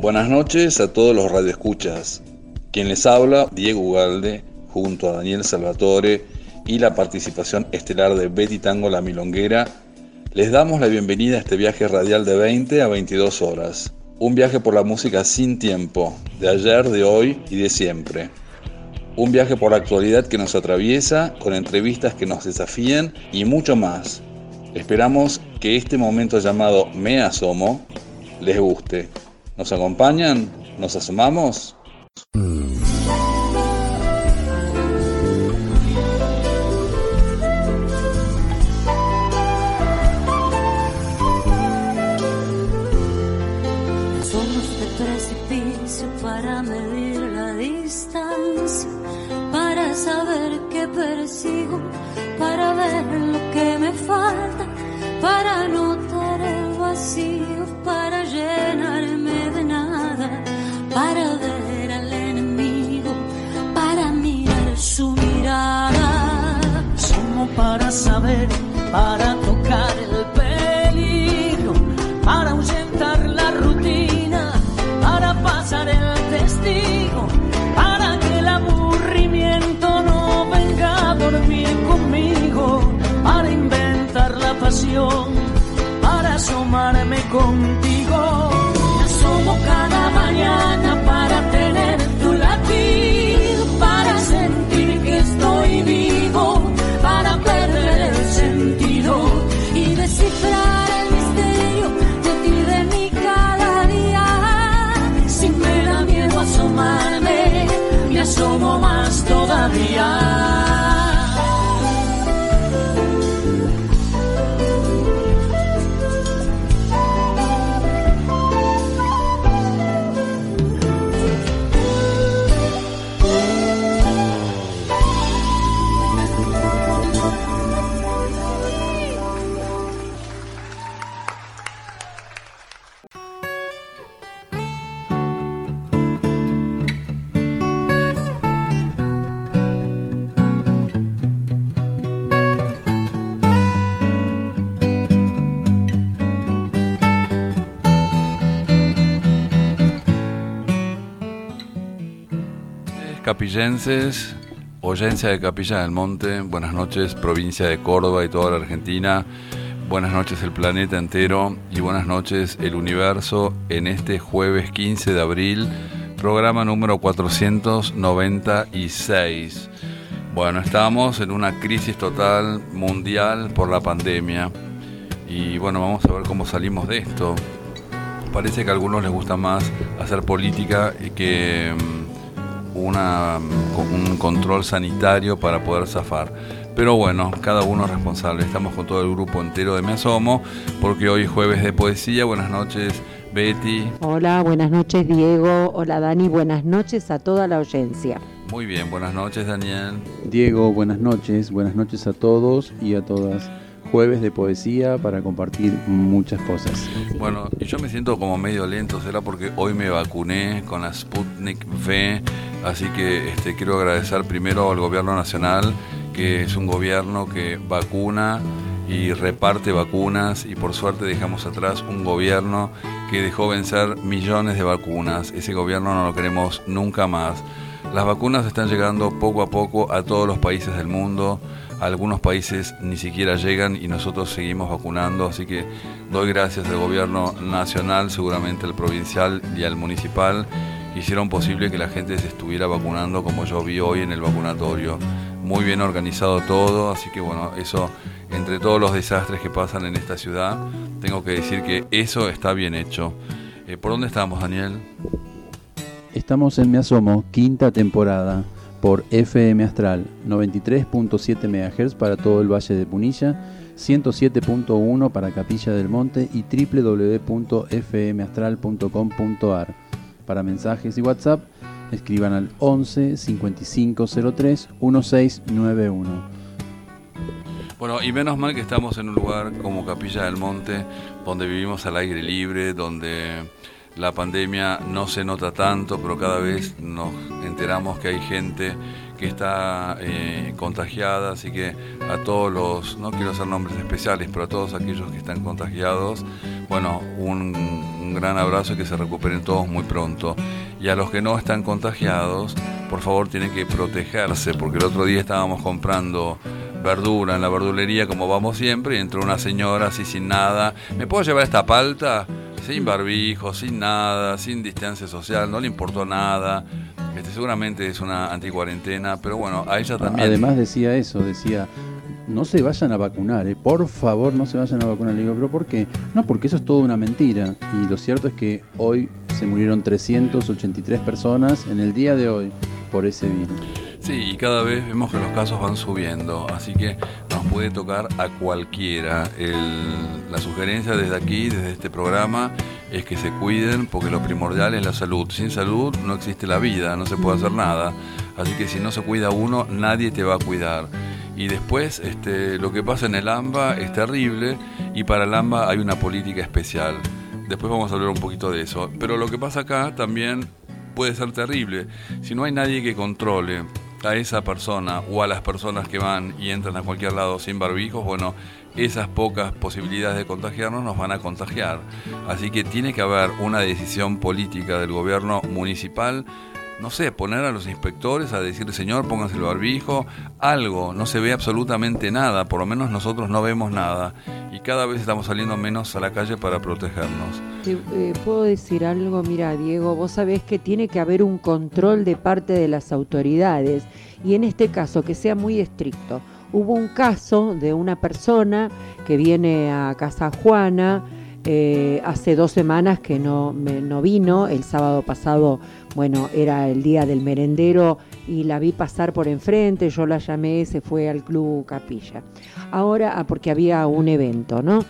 Buenas noches a todos los radioescuchas. Quien les habla, Diego Ugalde, junto a Daniel Salvatore y la participación estelar de Betty Tango La Milonguera, les damos la bienvenida a este viaje radial de 20 a 22 horas. Un viaje por la música sin tiempo, de ayer, de hoy y de siempre. Un viaje por la actualidad que nos atraviesa, con entrevistas que nos desafían y mucho más. Esperamos que este momento llamado Me Asomo les guste. ¿Nos acompañan? ¿Nos asomamos? Somos de precipicio para medir la distancia, para saber qué persigo, para ver lo que me falta, para notar el vacío, para llenarme de nada, para ver al enemigo, para mirar su mirada. Somos para saber, para tocar el peligro, para ahuyentar la rutina, para pasar el testigo, para que el aburrimiento no venga a dormir conmigo, para inventar la pasión, para asomarme contigo. Me asomo cada mañana para tener tu latido, para sentir que estoy vivo, para perder el sentido y descifrar el misterio de ti, de mí cada día. Si me da miedo asomarme, me asomo más todavía. Capillenses, oyencia de Capilla del Monte, buenas noches provincia de Córdoba y toda la Argentina, buenas noches el planeta entero y buenas noches el universo en este jueves 15 de abril, programa número 496. Bueno, estamos en una crisis total mundial por la pandemia y bueno, vamos a ver cómo salimos de esto. Parece que a algunos les gusta más hacer política que un control sanitario para poder zafar, pero bueno, cada uno es responsable. Estamos con todo el grupo entero de Me Asomo porque hoy es jueves de poesía. Buenas noches Betty. Hola, buenas noches Diego. Hola Dani, buenas noches a toda la audiencia. Muy bien, buenas noches Daniel. Diego, buenas noches a todos y a todas. Jueves de poesía para compartir muchas cosas. Bueno, y yo me siento como medio lento, será porque hoy me vacuné con la Sputnik V, así que quiero agradecer primero al gobierno nacional, que es un gobierno que vacuna y reparte vacunas, y por suerte dejamos atrás un gobierno que dejó vencer millones de vacunas. Ese gobierno no lo queremos nunca más. Las vacunas están llegando poco a poco a todos los países del mundo. Algunos países ni siquiera llegan y nosotros seguimos vacunando, así que doy gracias al gobierno nacional, seguramente al provincial y al municipal, que hicieron posible que la gente se estuviera vacunando como yo vi hoy en el vacunatorio. Muy bien organizado todo, así que bueno, eso, entre todos los desastres que pasan en esta ciudad, tengo que decir que eso está bien hecho. ¿Por dónde estamos, Daniel? Estamos en Me Asomo, quinta temporada, por FM Astral, 93.7 MHz para todo el Valle de Punilla, 107.1 para Capilla del Monte y www.fmastral.com.ar. Para mensajes y WhatsApp, escriban al 11 5503 1691. Bueno, y menos mal que estamos en un lugar como Capilla del Monte, donde vivimos al aire libre, donde la pandemia no se nota tanto, pero cada vez nos enteramos que hay gente que está contagiada, así que a todos los, no quiero hacer nombres especiales, pero a todos aquellos que están contagiados, bueno, un gran abrazo y que se recuperen todos muy pronto. Y a los que no están contagiados, por favor tienen que protegerse, porque el otro día estábamos comprando verdura en la verdulería como vamos siempre, y entró una señora así sin nada, ¿me puedo llevar esta palta? Sin barbijo, sin nada, sin distancia social, no le importó nada. Seguramente es una anticuarentena, pero bueno, a ella también. Además decía eso, no se vayan a vacunar, por favor no se vayan a vacunar. Le digo, ¿pero por qué? No, porque eso es toda una mentira. Y lo cierto es que hoy se murieron 383 personas en el día de hoy por ese virus. Sí, y cada vez vemos que los casos van subiendo, así que nos puede tocar a cualquiera. La sugerencia desde aquí, desde este programa, es que se cuiden, porque lo primordial es la salud. Sin salud no existe la vida, no se puede hacer nada. Así que si no se cuida uno, nadie te va a cuidar. Y después, lo que pasa en el AMBA es terrible, y para el AMBA hay una política especial. Después vamos a hablar un poquito de eso. Pero lo que pasa acá también puede ser terrible. Si no hay nadie que controle a esa persona o a las personas que van y entran a cualquier lado sin barbijos, bueno, esas pocas posibilidades de contagiarnos nos van a contagiar. Así que tiene que haber una decisión política del gobierno municipal, no sé, poner a los inspectores a decir, señor, pónganse el barbijo, algo. No se ve absolutamente nada, por lo menos nosotros no vemos nada, y cada vez estamos saliendo menos a la calle para protegernos. ¿Puedo decir algo? Mira, Diego, vos sabés que tiene que haber un control de parte de las autoridades, y en este caso que sea muy estricto. Hubo un caso de una persona que viene a Casa Juana, hace 2 semanas que no vino. El sábado pasado, bueno, era el día del merendero y la vi pasar por enfrente, yo la llamé, se fue al Club Capilla. Ahora, porque había un evento, ¿no?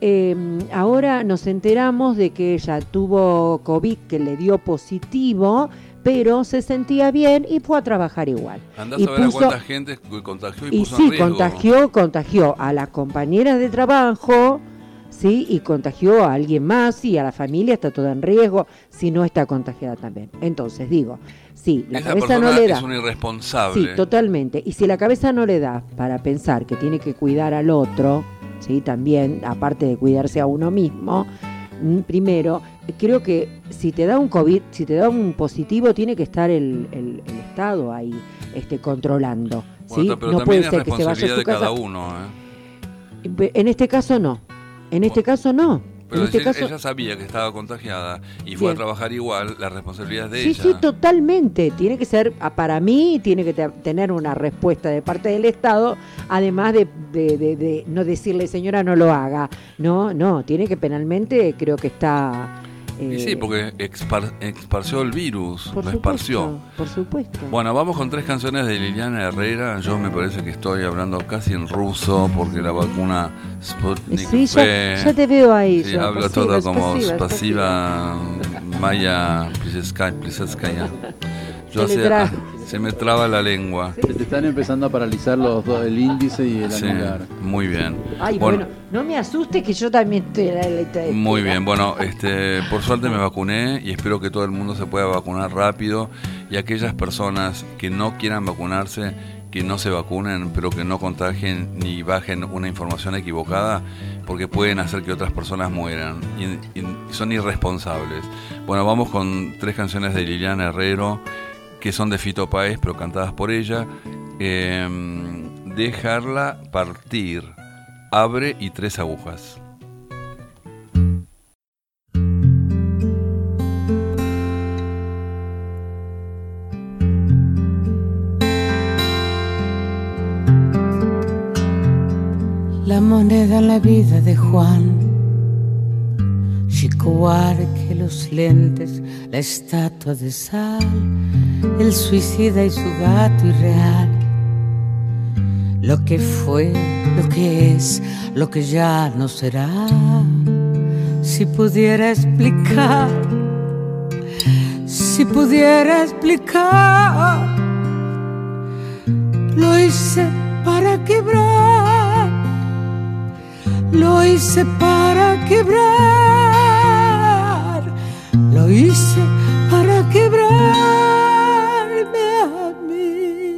Ahora nos enteramos de que ella tuvo COVID, que le dio positivo, pero se sentía bien y fue a trabajar igual. Andás a ver a cuánta gente contagió y puso sí, en riesgo. Contagió a las compañeras de trabajo, sí, y contagió a alguien más, y a la familia está toda en riesgo si no está contagiada también. Entonces digo, sí, la cabeza no le da. Es un irresponsable. Sí, totalmente. Y si la cabeza no le da para pensar que tiene que cuidar al otro, sí, también, aparte de cuidarse a uno mismo, primero, creo que si te da un COVID, si te da un positivo, tiene que estar el Estado ahí controlando. Bueno, ¿sí? Pero no también puede ser es que se vaya a responsabilidad su de cada casa. uno. En este caso no. En este caso no. Pero en este caso, ella sabía que estaba contagiada y fue a trabajar igual, la responsabilidad es de sí, ella. Sí, totalmente. Tiene que ser, para mí, tiene que tener una respuesta de parte del Estado, además de no decirle, señora, no lo haga. No, tiene que penalmente, creo que está... Y sí, porque esparció el virus, lo esparció. Por supuesto. Bueno, vamos con 3 canciones de Liliana Herrera. Yo me parece que estoy hablando casi en ruso, porque la vacuna Sputnik sí, V... ya te veo ahí. Sí, ya, hablo todo como Spasiba Maya Plisetskaya. Yo se me traba la lengua. Se te están empezando a paralizar los dos, el índice y el anular. Muy bien. Ay, bueno, no me asustes que yo también estoy... Muy bien, bueno, por suerte me vacuné y espero que todo el mundo se pueda vacunar rápido, y aquellas personas que no quieran vacunarse, que no se vacunen, pero que no contagien ni bajen una información equivocada, porque pueden hacer que otras personas mueran y son irresponsables. Bueno, vamos con 3 canciones de Liliana Herrero, que son de Fito Páez, pero cantadas por ella. Dejarla partir, Abre y 3 agujas. La moneda en la vida de Juan, Chico Huarque, los lentes, la estatua de sal, el suicida y su gato irreal. Lo que fue, lo que es, lo que ya no será. Si pudiera explicar, si pudiera explicar, lo hice para quebrar, lo hice para quebrar, lo hice para quebrarme a mí.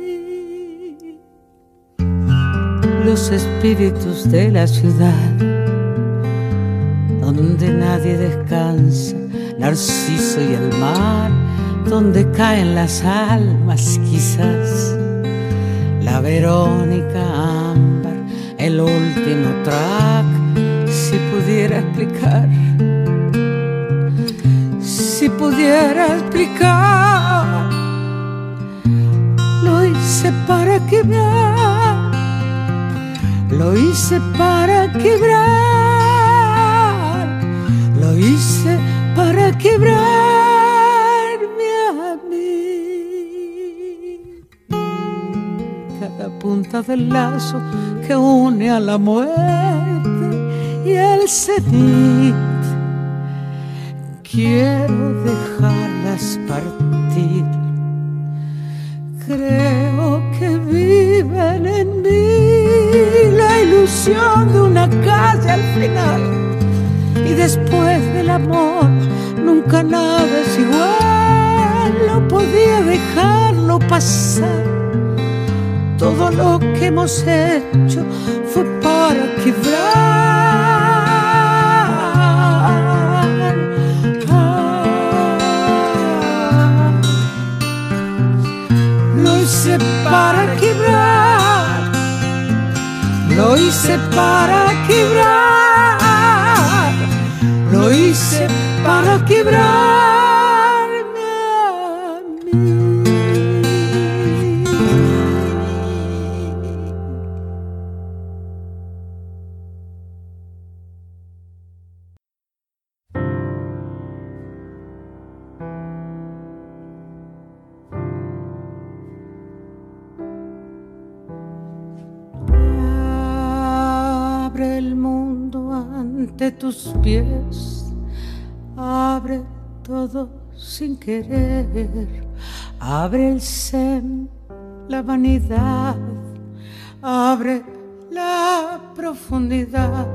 Los espíritus de la ciudad, donde nadie descansa, Narciso y el mar, donde caen las almas quizás, la Verónica ámbar, el último track. Si pudiera explicar, si pudiera explicar, lo hice para quebrar, lo hice para quebrar, lo hice para quebrarme a mí. Cada punta del lazo que une a la muerte y el cenit, quiero dejarlas partir. Creo que viven en mí la ilusión de una calle al final, y después del amor nunca nada es igual. No podía dejarlo pasar. Todo lo que hemos hecho fue para quebrar. Lo hice para quebrar, lo hice para quebrar, lo hice para quebrarme a mí. Abre el mundo ante tus pies, abre todo sin querer, abre el sen, la vanidad, abre la profundidad,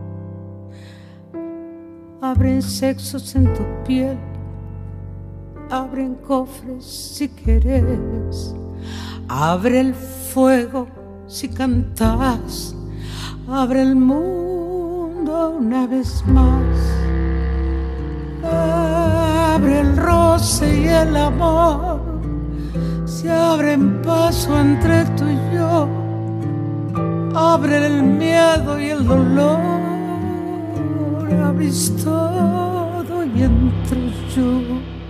abren sexos en tu piel, abren cofres si quieres, abre el fuego si cantas, abre el mundo una vez más, abre el roce y el amor, se abren paso entre tú y yo, abre el miedo y el dolor, abrís todo y entro yo.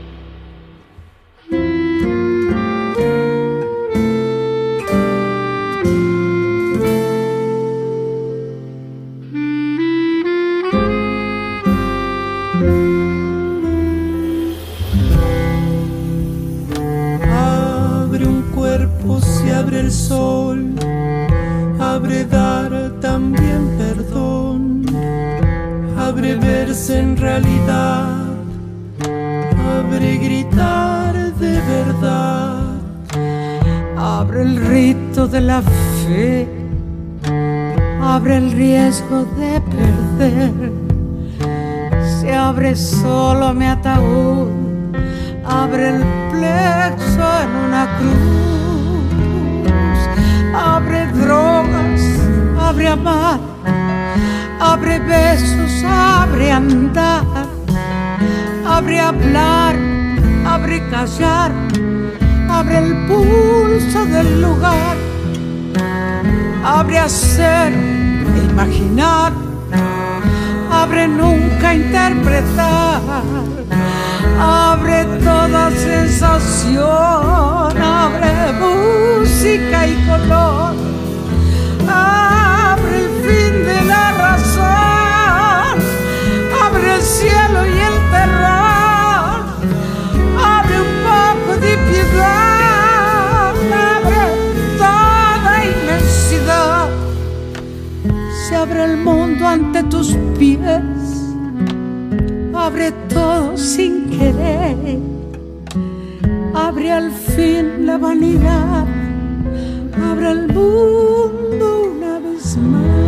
Abre el sol, abre dar también perdón, abre verse en realidad, abre gritar de verdad, abre el rito de la fe, abre el riesgo de perder, se abre solo mi ataúd, abre el plexo en una cruz. Abre drogas, abre amar, abre besos, abre andar, abre hablar, abre callar, abre el pulso del lugar, abre hacer e imaginar, abre nunca interpretar, abre toda sensación, abre música y color, abre el fin de la razón, abre el cielo y el terror, abre un poco de piedad, abre toda inmensidad, se abre el mundo ante tus pies, abre todo sin querer, abre al fin la vanidad, abre el mundo una vez más.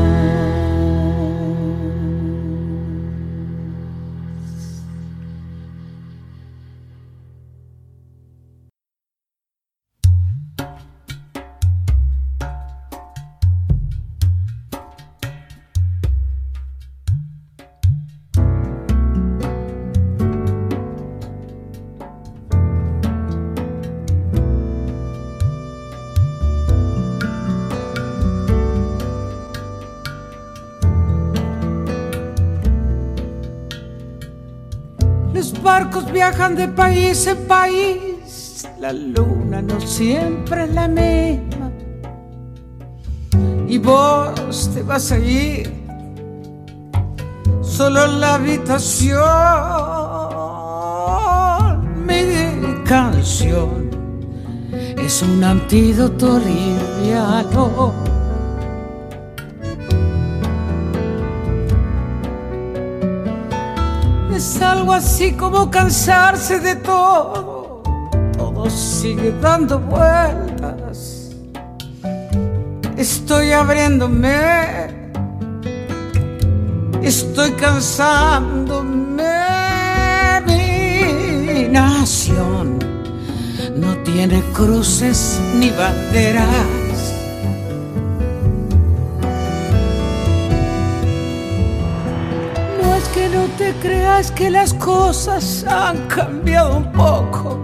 barcos viajan de país en país, la luna no siempre es la misma. Y vos te vas a ir solo en la habitación. Mi canción es un antídoto liviano. Es algo así como cansarse de todo. Todo sigue dando vueltas. Estoy abriéndome. Estoy cansándome. Mi nación no tiene cruces ni banderas. No es que no te creas que las cosas han cambiado un poco.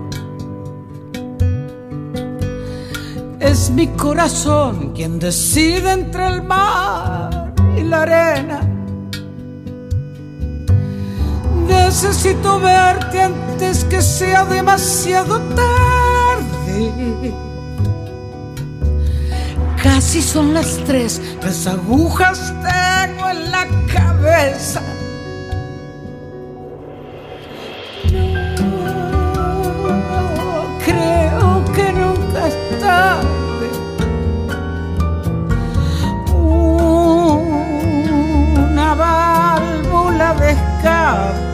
Es mi corazón quien decide entre el mar y la arena. Necesito verte antes que sea demasiado tarde. Casi son las 3, 3 agujas tengo en la cabeza. No creo que nunca es tarde. Una válvula de escape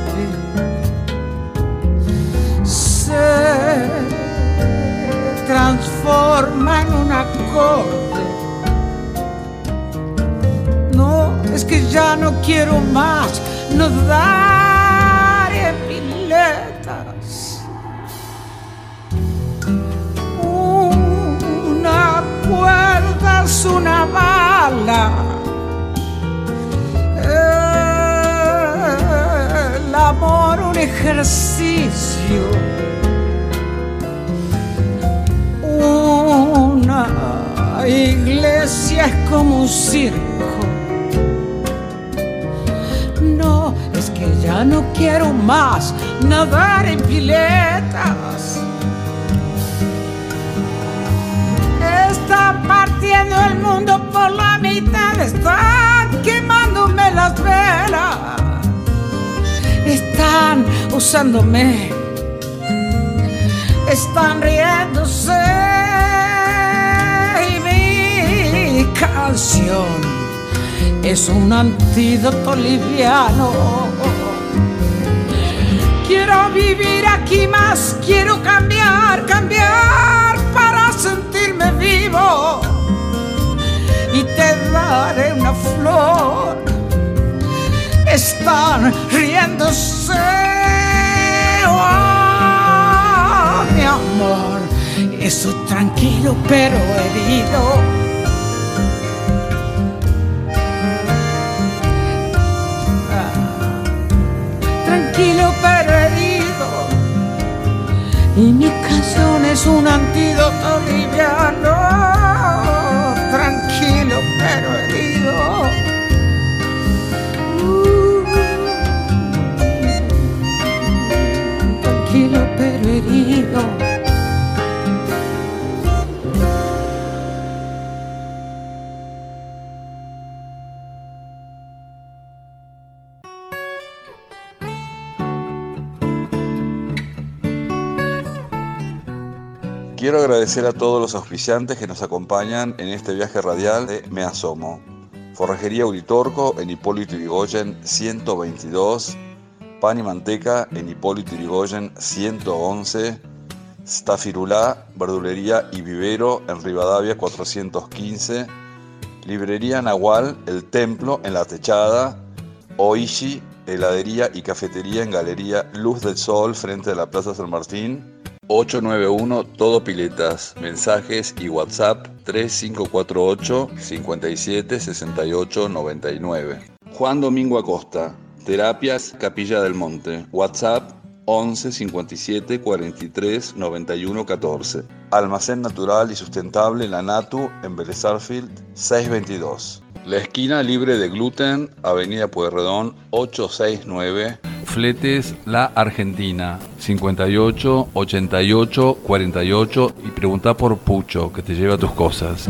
se transforma en un acorde. No, es que ya no quiero más nadar en piletas. Una cuerda es una bala. El amor un ejercicio. Una iglesia es como un circo. No, es que ya no quiero más nadar en piletas. Están partiendo el mundo por la mitad, están quemándome las velas, están usándome, están riéndose. Y mi canción es un antídoto liviano. Quiero vivir aquí más, quiero cambiar, cambiar para sentirme vivo. Y te daré una flor. Están riéndose. Oh, mi amor, estoy tranquilo pero herido. Tranquilo pero herido. Y mi canción es un antídoto liviano. Tranquilo pero herido. Tranquilo pero herido. Quiero agradecer a todos los auspiciantes que nos acompañan en este viaje radial de Me Asomo. Forrajería Uritorco en Hipólito Yrigoyen 122, Pan y Manteca en Hipólito Yrigoyen 111, Stafirulá, Verdulería y Vivero en Rivadavia 415, Librería Nahual, El Templo en La Techada, Oishi, Heladería y Cafetería en Galería Luz del Sol frente a la Plaza San Martín, 891 Todo Piletas, mensajes y WhatsApp 3548 57 68 99. Juan Domingo Acosta, Terapias Capilla del Monte, WhatsApp 11 57 43 91 14. Almacén Natural y Sustentable La Natu en Vélez Sarsfield 622. La esquina libre de gluten, Avenida Pueyrredón 869. Fletes La Argentina, 58 88 48, y preguntá por Pucho, que te lleva tus cosas.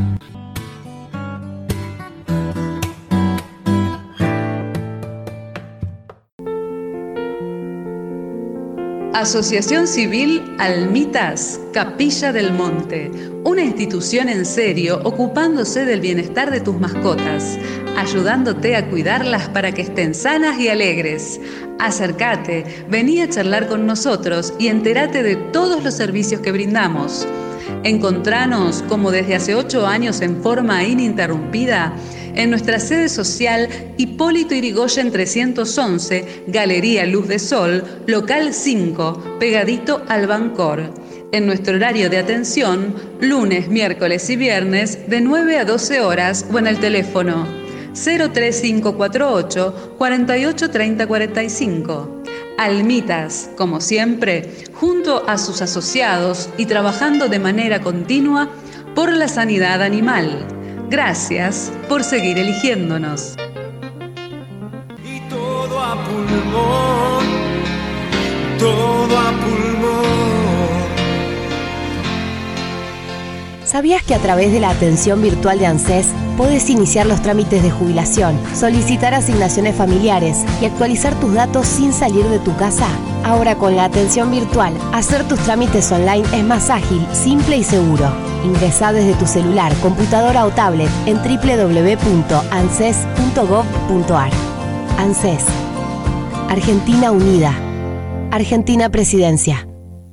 Asociación Civil Almitas, Capilla del Monte, una institución en serio ocupándose del bienestar de tus mascotas, ayudándote a cuidarlas para que estén sanas y alegres. Acércate, vení a charlar con nosotros y entérate de todos los servicios que brindamos. Encontranos, como desde hace 8 años en forma ininterrumpida, en nuestra sede social Hipólito Yrigoyen 311, Galería Luz de Sol, local 5, pegadito al Bancor. En nuestro horario de atención, lunes, miércoles y viernes, de 9 a 12 horas o en el teléfono 03548 48 30 45. Almitas, como siempre, junto a sus asociados y trabajando de manera continua por la sanidad animal. Gracias por seguir eligiéndonos. Y todo a pulmón, todo a pulmón. ¿Sabías que a través de la atención virtual de ANSES podés iniciar los trámites de jubilación, solicitar asignaciones familiares y actualizar tus datos sin salir de tu casa? Ahora con la atención virtual, hacer tus trámites online es más ágil, simple y seguro. Ingresá desde tu celular, computadora o tablet en www.anses.gov.ar. ANSES. Argentina Unida. Argentina Presidencia.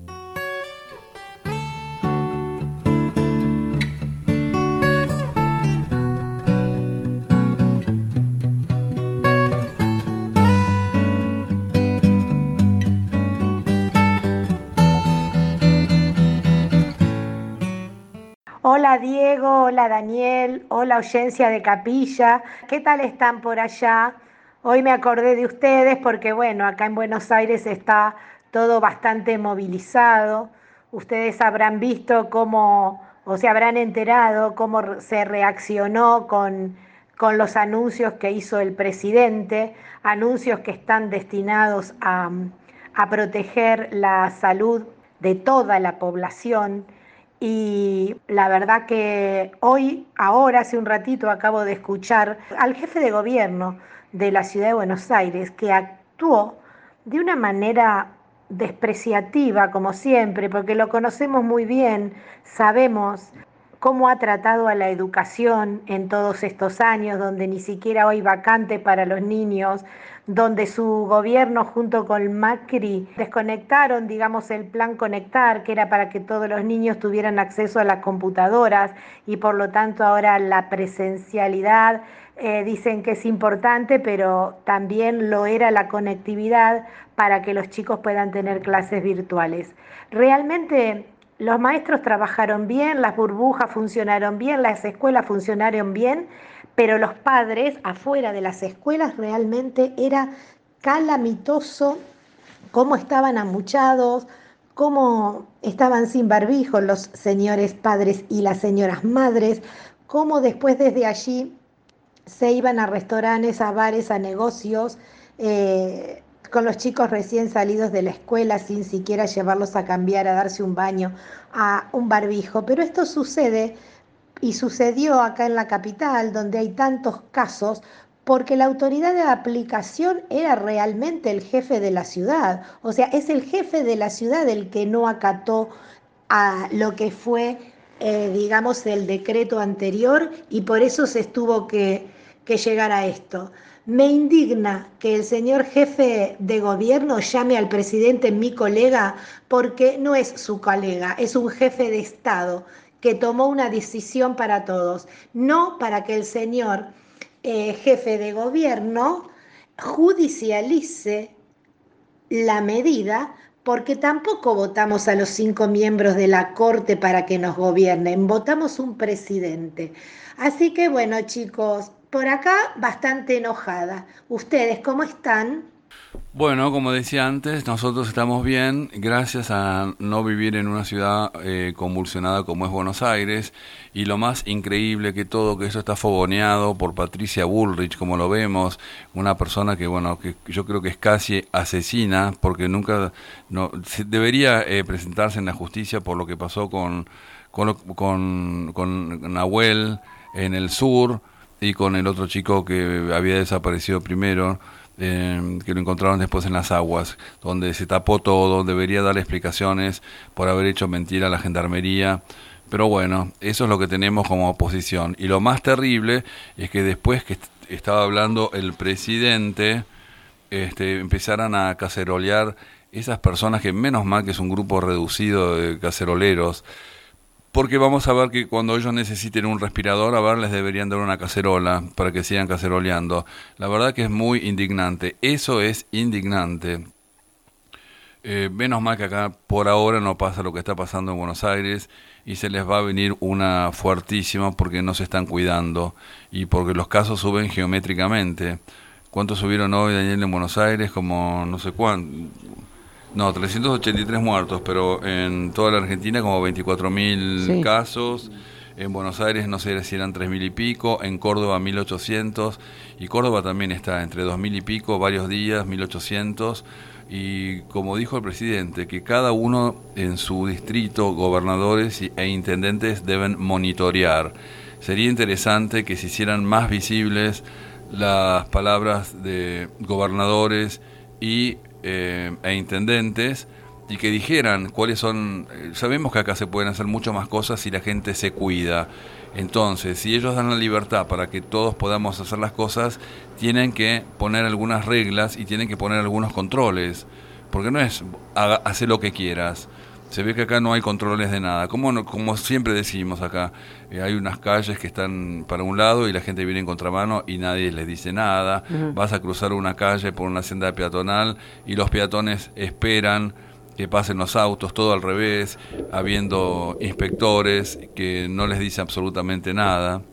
Hola Diego, hola Daniel, hola audiencia de Capilla, ¿qué tal están por allá? Hoy me acordé de ustedes porque bueno, acá en Buenos Aires está todo bastante movilizado. Ustedes habrán visto cómo, o se habrán enterado cómo se reaccionó con los anuncios que hizo el presidente, anuncios que están destinados a proteger la salud de toda la población. Y la verdad que ahora, hace un ratito, acabo de escuchar al jefe de gobierno de la ciudad de Buenos Aires, que actuó de una manera despreciativa, como siempre, porque lo conocemos muy bien, sabemos cómo ha tratado a la educación en todos estos años, donde ni siquiera hay vacante para los niños, donde su gobierno junto con Macri desconectaron, digamos, el plan Conectar, que era para que todos los niños tuvieran acceso a las computadoras y por lo tanto ahora la presencialidad dicen que es importante, pero también lo era la conectividad para que los chicos puedan tener clases virtuales. Realmente los maestros trabajaron bien, las burbujas funcionaron bien, las escuelas funcionaron bien, pero los padres afuera de las escuelas realmente era calamitoso cómo estaban amuchados, cómo estaban sin barbijo los señores padres y las señoras madres, cómo después desde allí se iban a restaurantes, a bares, a negocios, con los chicos recién salidos de la escuela sin siquiera llevarlos a cambiar, a darse un baño, a un barbijo. Pero esto sucede y sucedió acá en la capital, donde hay tantos casos, porque la autoridad de aplicación era realmente el jefe de la ciudad. O sea, es el jefe de la ciudad el que no acató a lo que fue, digamos, el decreto anterior, y por eso se tuvo que llegar a esto. Me indigna que el señor jefe de gobierno llame al presidente mi colega, porque no es su colega, es un jefe de Estado que tomó una decisión para todos, no para que el señor jefe de gobierno judicialice la medida, porque tampoco votamos a los 5 miembros de la Corte para que nos gobiernen, votamos un presidente. Así que bueno, chicos, por acá bastante enojada. ¿Ustedes cómo están? Bueno, como decía antes, nosotros estamos bien gracias a no vivir en una ciudad convulsionada como es Buenos Aires, y lo más increíble que todo, que eso está fogoneado por Patricia Bullrich, como lo vemos, una persona que, bueno, que yo creo que es casi asesina, porque nunca debería presentarse en la justicia por lo que pasó con Nahuel en el sur y con el otro chico que había desaparecido primero. Que lo encontraron después en las aguas, donde se tapó todo, debería dar explicaciones por haber hecho mentira a la gendarmería, pero bueno, eso es lo que tenemos como oposición. Y lo más terrible es que después que estaba hablando el presidente, empezaran a cacerolear esas personas, que menos mal que es un grupo reducido de caceroleros, porque vamos a ver que cuando ellos necesiten un respirador, a ver, les deberían dar una cacerola para que sigan caceroleando. La verdad que es muy indignante. Eso es indignante. Menos mal que acá por ahora no pasa lo que está pasando en Buenos Aires, y se les va a venir una fuertísima porque no se están cuidando y porque los casos suben geométricamente. ¿Cuántos subieron hoy, Daniel, en Buenos Aires? Como no sé cuánto. No, 383 muertos, pero en toda la Argentina como 24.000 casos. En Buenos Aires no sé si eran 3.000 y pico, en Córdoba 1.800, y Córdoba también está entre 2.000 y pico, varios días, 1.800, y como dijo el presidente, que cada uno en su distrito, gobernadores e intendentes deben monitorear. Sería interesante que se hicieran más visibles las palabras de gobernadores e intendentes, y que dijeran cuáles son. Sabemos que acá se pueden hacer mucho más cosas si la gente se cuida. Entonces, si ellos dan la libertad para que todos podamos hacer las cosas, tienen que poner algunas reglas y tienen que poner algunos controles, porque no es hacer lo que quieras. Se ve que acá no hay controles de nada. Como siempre decimos acá, hay unas calles que están para un lado y la gente viene en contramano y nadie les dice nada. Vas a cruzar una calle por una senda peatonal y los peatones esperan que pasen los autos, todo al revés, habiendo inspectores que no les dicen absolutamente nada.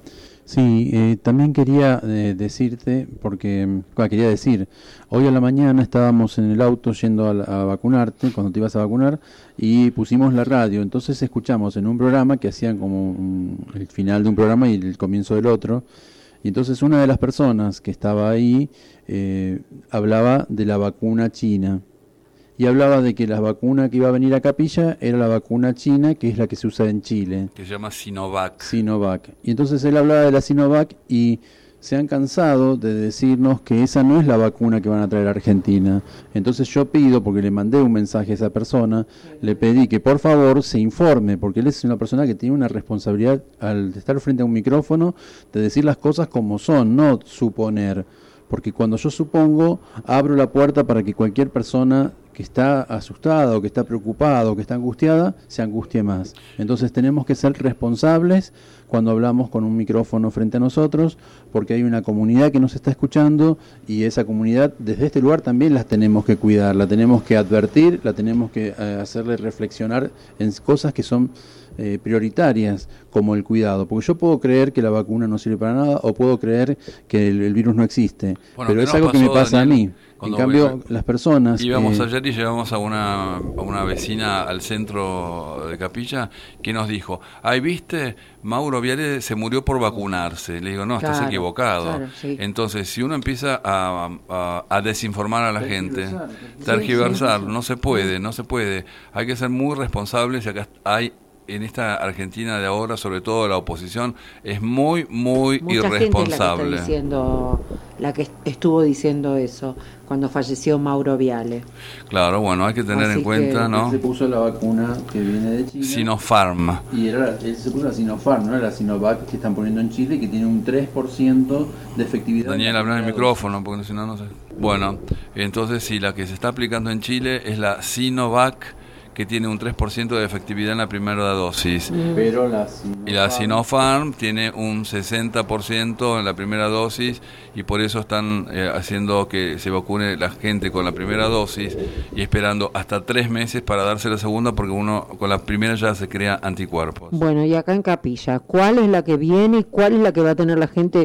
Sí, también quería decirte, quería decir, hoy a la mañana estábamos en el auto yendo a vacunarte, cuando te ibas a vacunar, y pusimos la radio, entonces escuchamos en un programa que hacían como el final de un programa y el comienzo del otro, y entonces una de las personas que estaba ahí hablaba de la vacuna china. Y hablaba de que la vacuna que iba a venir a Capilla era la vacuna china, que es la que se usa en Chile. Que se llama Sinovac. Sinovac. Y entonces él hablaba de la Sinovac y se han cansado de decirnos que esa no es la vacuna que van a traer a Argentina. Entonces yo pido, porque le mandé un mensaje a esa persona, le pedí que por favor se informe, porque él es una persona que tiene una responsabilidad al estar frente a un micrófono de decir las cosas como son, no suponer. Porque cuando yo supongo, abro la puerta para que cualquier persona que está asustada o que está preocupada o que está angustiada, se angustie más. Entonces tenemos que ser responsables cuando hablamos con un micrófono frente a nosotros, porque hay una comunidad que nos está escuchando y esa comunidad desde este lugar también la tenemos que cuidar, la tenemos que advertir, la tenemos que hacerle reflexionar en cosas que son prioritarias, como el cuidado, porque yo puedo creer que la vacuna no sirve para nada o puedo creer que el virus no existe, pero es algo que me pasa, Daniel, a mí. En cambio, las personas... Íbamos ayer y llevamos a una vecina al centro de Capilla que nos dijo, ay, ¿viste? Mauro Viale se murió por vacunarse. Le digo, no, estás equivocado. Claro, sí. Entonces, si uno empieza a desinformar a la gente, tergiversar, no se puede. Hay que ser muy responsables, y acá hay... En esta Argentina de ahora, sobre todo la oposición, es muy irresponsable. Gente es la que estuvo diciendo eso cuando falleció Mauro Viale. Claro, bueno, hay que tener en cuenta, ¿no? Se puso la vacuna que viene de China. Sinopharm. Y él se puso la Sinopharm, no era la Sinovac que están poniendo en Chile, que tiene un 3% de efectividad. Daniel, habla en el micrófono, porque si no, no sé. Bueno, entonces sí, la que se está aplicando en Chile es la Sinovac, que tiene un 3% de efectividad en la primera dosis. Pero y la Sinopharm tiene un 60% en la primera dosis, y por eso están haciendo que se vacune la gente con la primera dosis y esperando hasta 3 meses para darse la segunda, porque uno con la primera ya se crea anticuerpos. Bueno, y acá en Capilla, ¿cuál es la que viene y cuál es la que va a tener la gente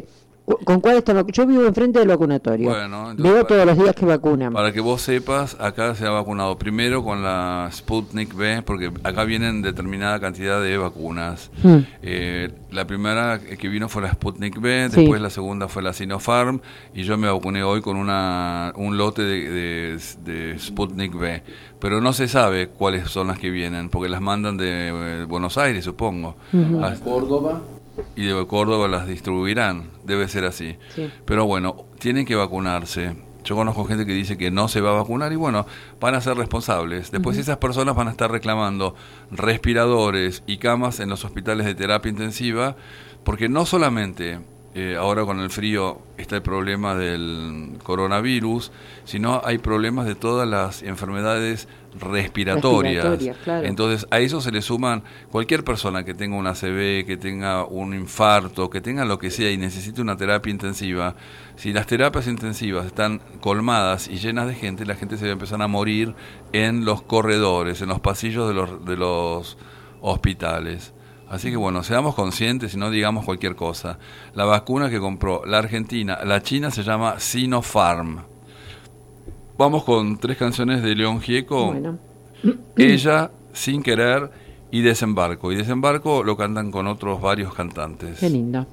¿Con cuál está? Yo vivo enfrente del vacunatorio. Bueno, entonces, veo todos los días que vacunan. Para que vos sepas, acá se ha vacunado primero con la Sputnik V, porque acá vienen determinada cantidad de vacunas. La primera que vino fue la Sputnik V, después la segunda fue la Sinopharm, y yo me vacuné hoy con un lote de Sputnik V. Pero no se sabe cuáles son las que vienen, porque las mandan de Buenos Aires, supongo. Córdoba. Y de Córdoba las distribuirán, debe ser así. Sí. Pero bueno, tienen que vacunarse. Yo conozco gente que dice que no se va a vacunar y bueno, van a ser responsables. Después esas personas van a estar reclamando respiradores y camas en los hospitales de terapia intensiva, porque no solamente ahora con el frío está el problema del coronavirus, sino hay problemas de todas las enfermedades respiratorias. Claro. Entonces a eso se le suman cualquier persona que tenga una ACV, que tenga un infarto, que tenga lo que sea y necesite una terapia intensiva. Si las terapias intensivas están colmadas y llenas de gente, la gente se va a empezar a morir en los corredores, en los pasillos de los hospitales. Así que bueno, seamos conscientes y no digamos cualquier cosa. La vacuna que compró la Argentina, la China se llama Sinopharm. Vamos con 3 canciones de León Gieco. Bueno. Ella, Sin Querer y Desembarco. Y Desembarco lo cantan con otros varios cantantes. Qué lindo.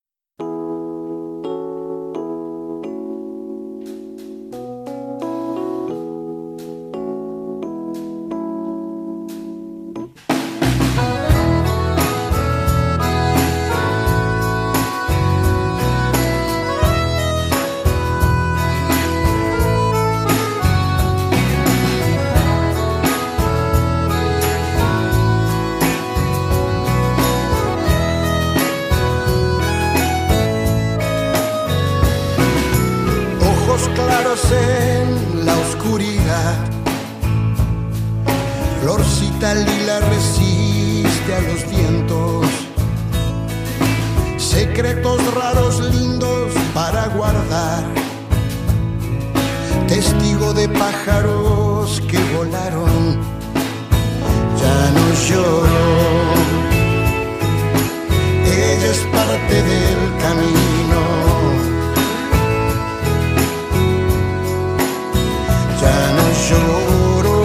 En la oscuridad, florcita lila resiste a los vientos, secretos raros lindos para guardar, testigo de pájaros que volaron, ya no lloro, ella es parte del camino. Ya no lloro,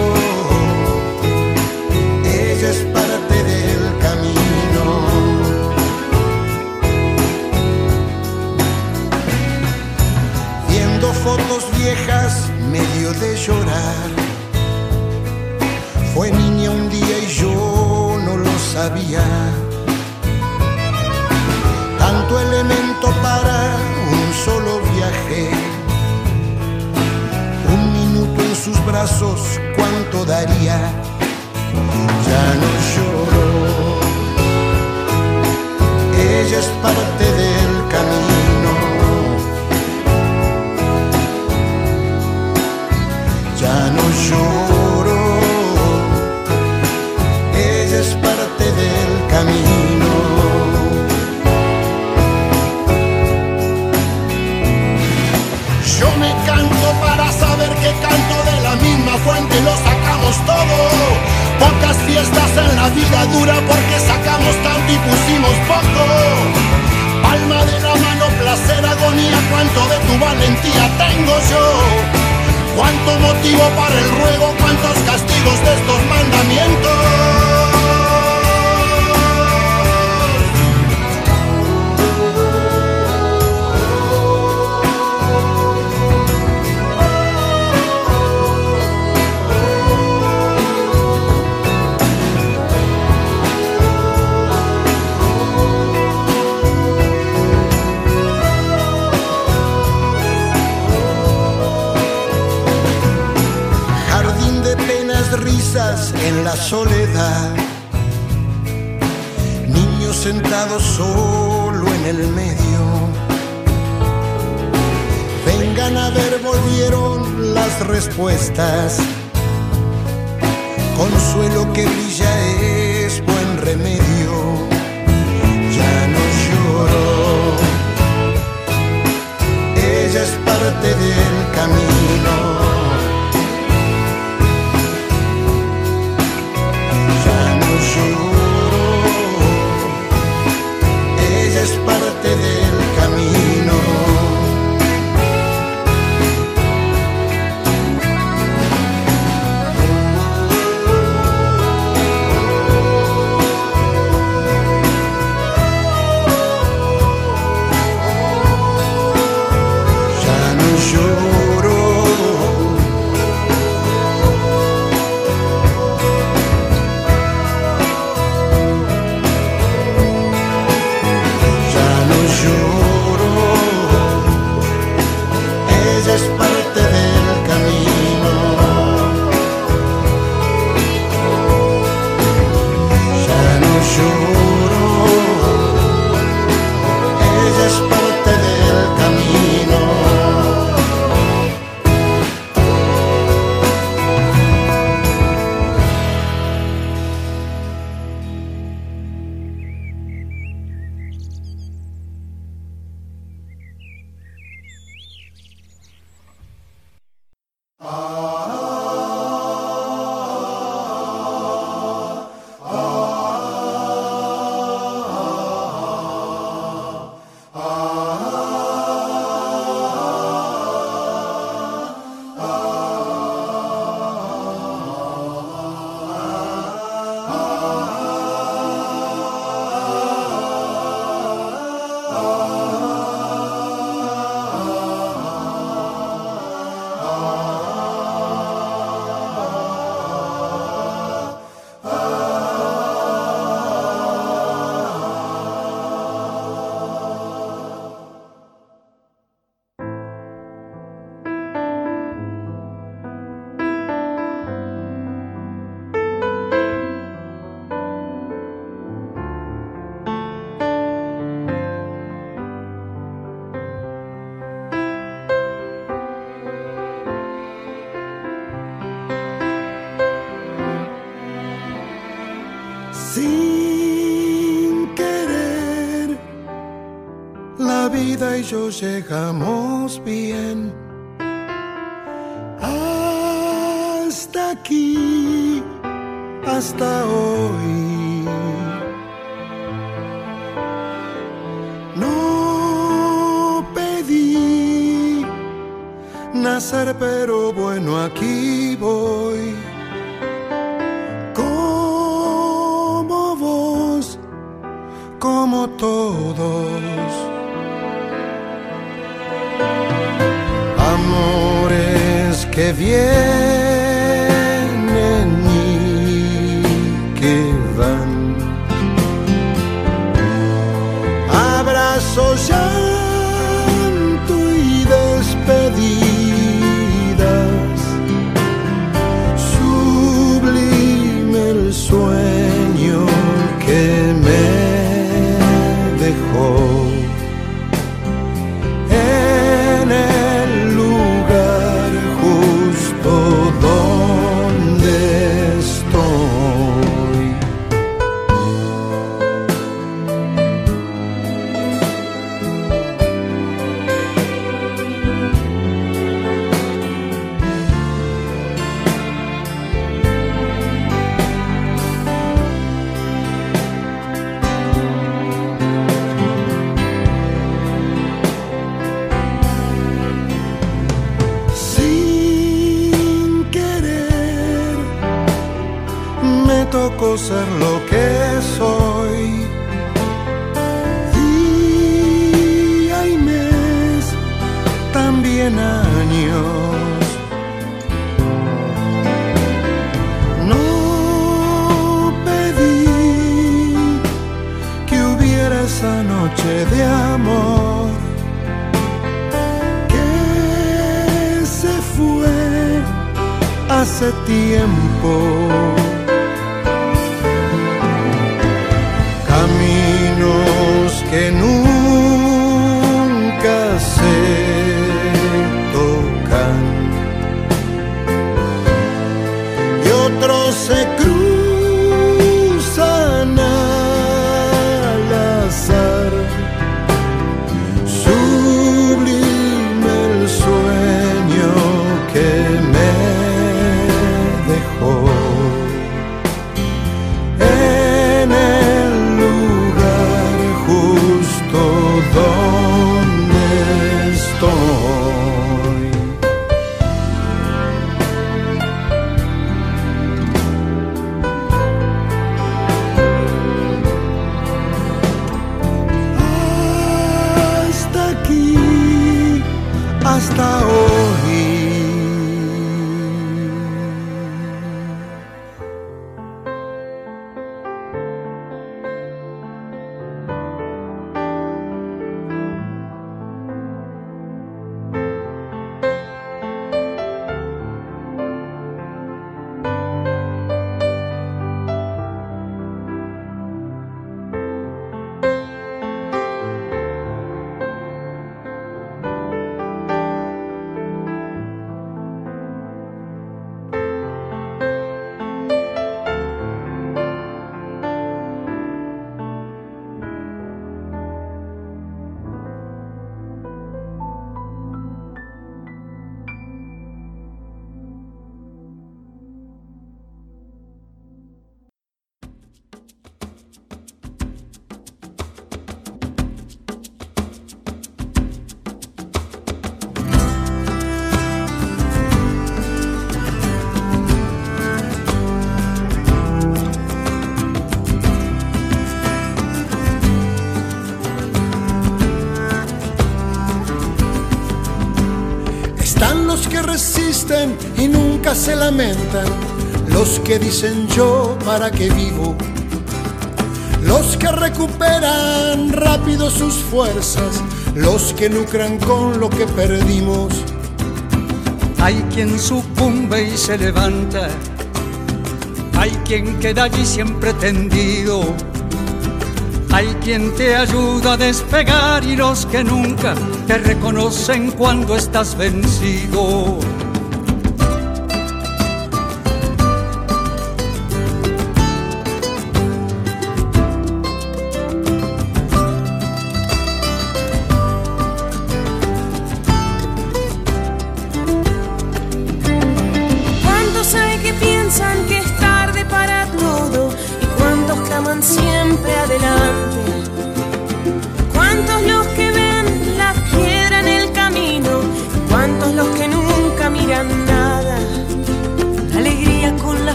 ella es parte del camino. Viendo fotos viejas, medio de llorar. Fue niña un día y yo no lo sabía. Tanto elemento para un solo viaje. En sus brazos cuánto daría, ya no lloro, ella es parte del camino, ya no lloro, ella es parte del camino. Yo me canto para saber que canto de la misma fuente, lo sacamos todo. Pocas fiestas en la vida dura porque sacamos tanto y pusimos poco. Palma de la mano, placer, agonía, cuánto de tu valentía tengo yo. Cuánto motivo para el ruego, cuántos castigos de estos mandamientos. Risas en la soledad, niños sentados solo en el medio. Vengan a ver, volvieron las respuestas. Consuelo que brilla es buen remedio. Ya no lloro, ella es parte del camino. Lloro, ella es parte del camino. vida y yo llegamos bien. Hasta aquí, hasta hoy. No pedí nacer, pero bueno, aquí voy. Como vos, como todos. Amores que vienen y que van. Abrazo, llanto y despedidas. Sublime el sueño que me dejó en el lugar justo donde estoy. Sin querer me tocó ser lo que soy. Día y mes, también años. No pedí que hubiera esa noche de amor que se fue hace tiempo. Caminos que nunca se tocan y otros se cruzan al azar. Sublime el sueño que me dejó en el lugar justo donde estoy. Hasta aquí, hasta hoy. Están los que resisten y nunca se lamentan, los que dicen yo para qué vivo, los que recuperan rápido sus fuerzas, los que lucran con lo que perdimos. Hay quien sucumbe y se levanta, hay quien queda allí siempre tendido, hay quien te ayuda a despegar y los que nunca te reconocen cuando estás vencido.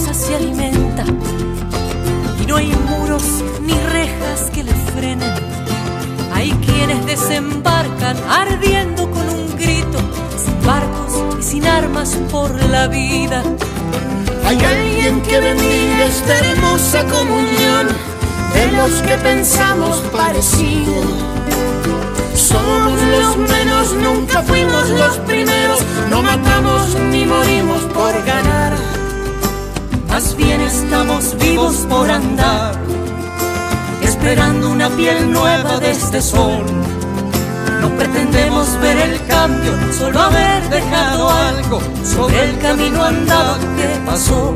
casa se alimenta y no hay muros ni rejas que le frenen. Hay quienes desembarcan ardiendo con un grito, sin barcos y sin armas por la vida. Hay alguien que bendiga esta hermosa comunión de los que pensamos parecido. Somos los menos, nunca fuimos los primeros. No matamos ni morimos por ganar. Más bien estamos vivos por andar, esperando una piel nueva de este sol. No pretendemos ver el cambio, solo haber dejado algo sobre el camino andado que pasó.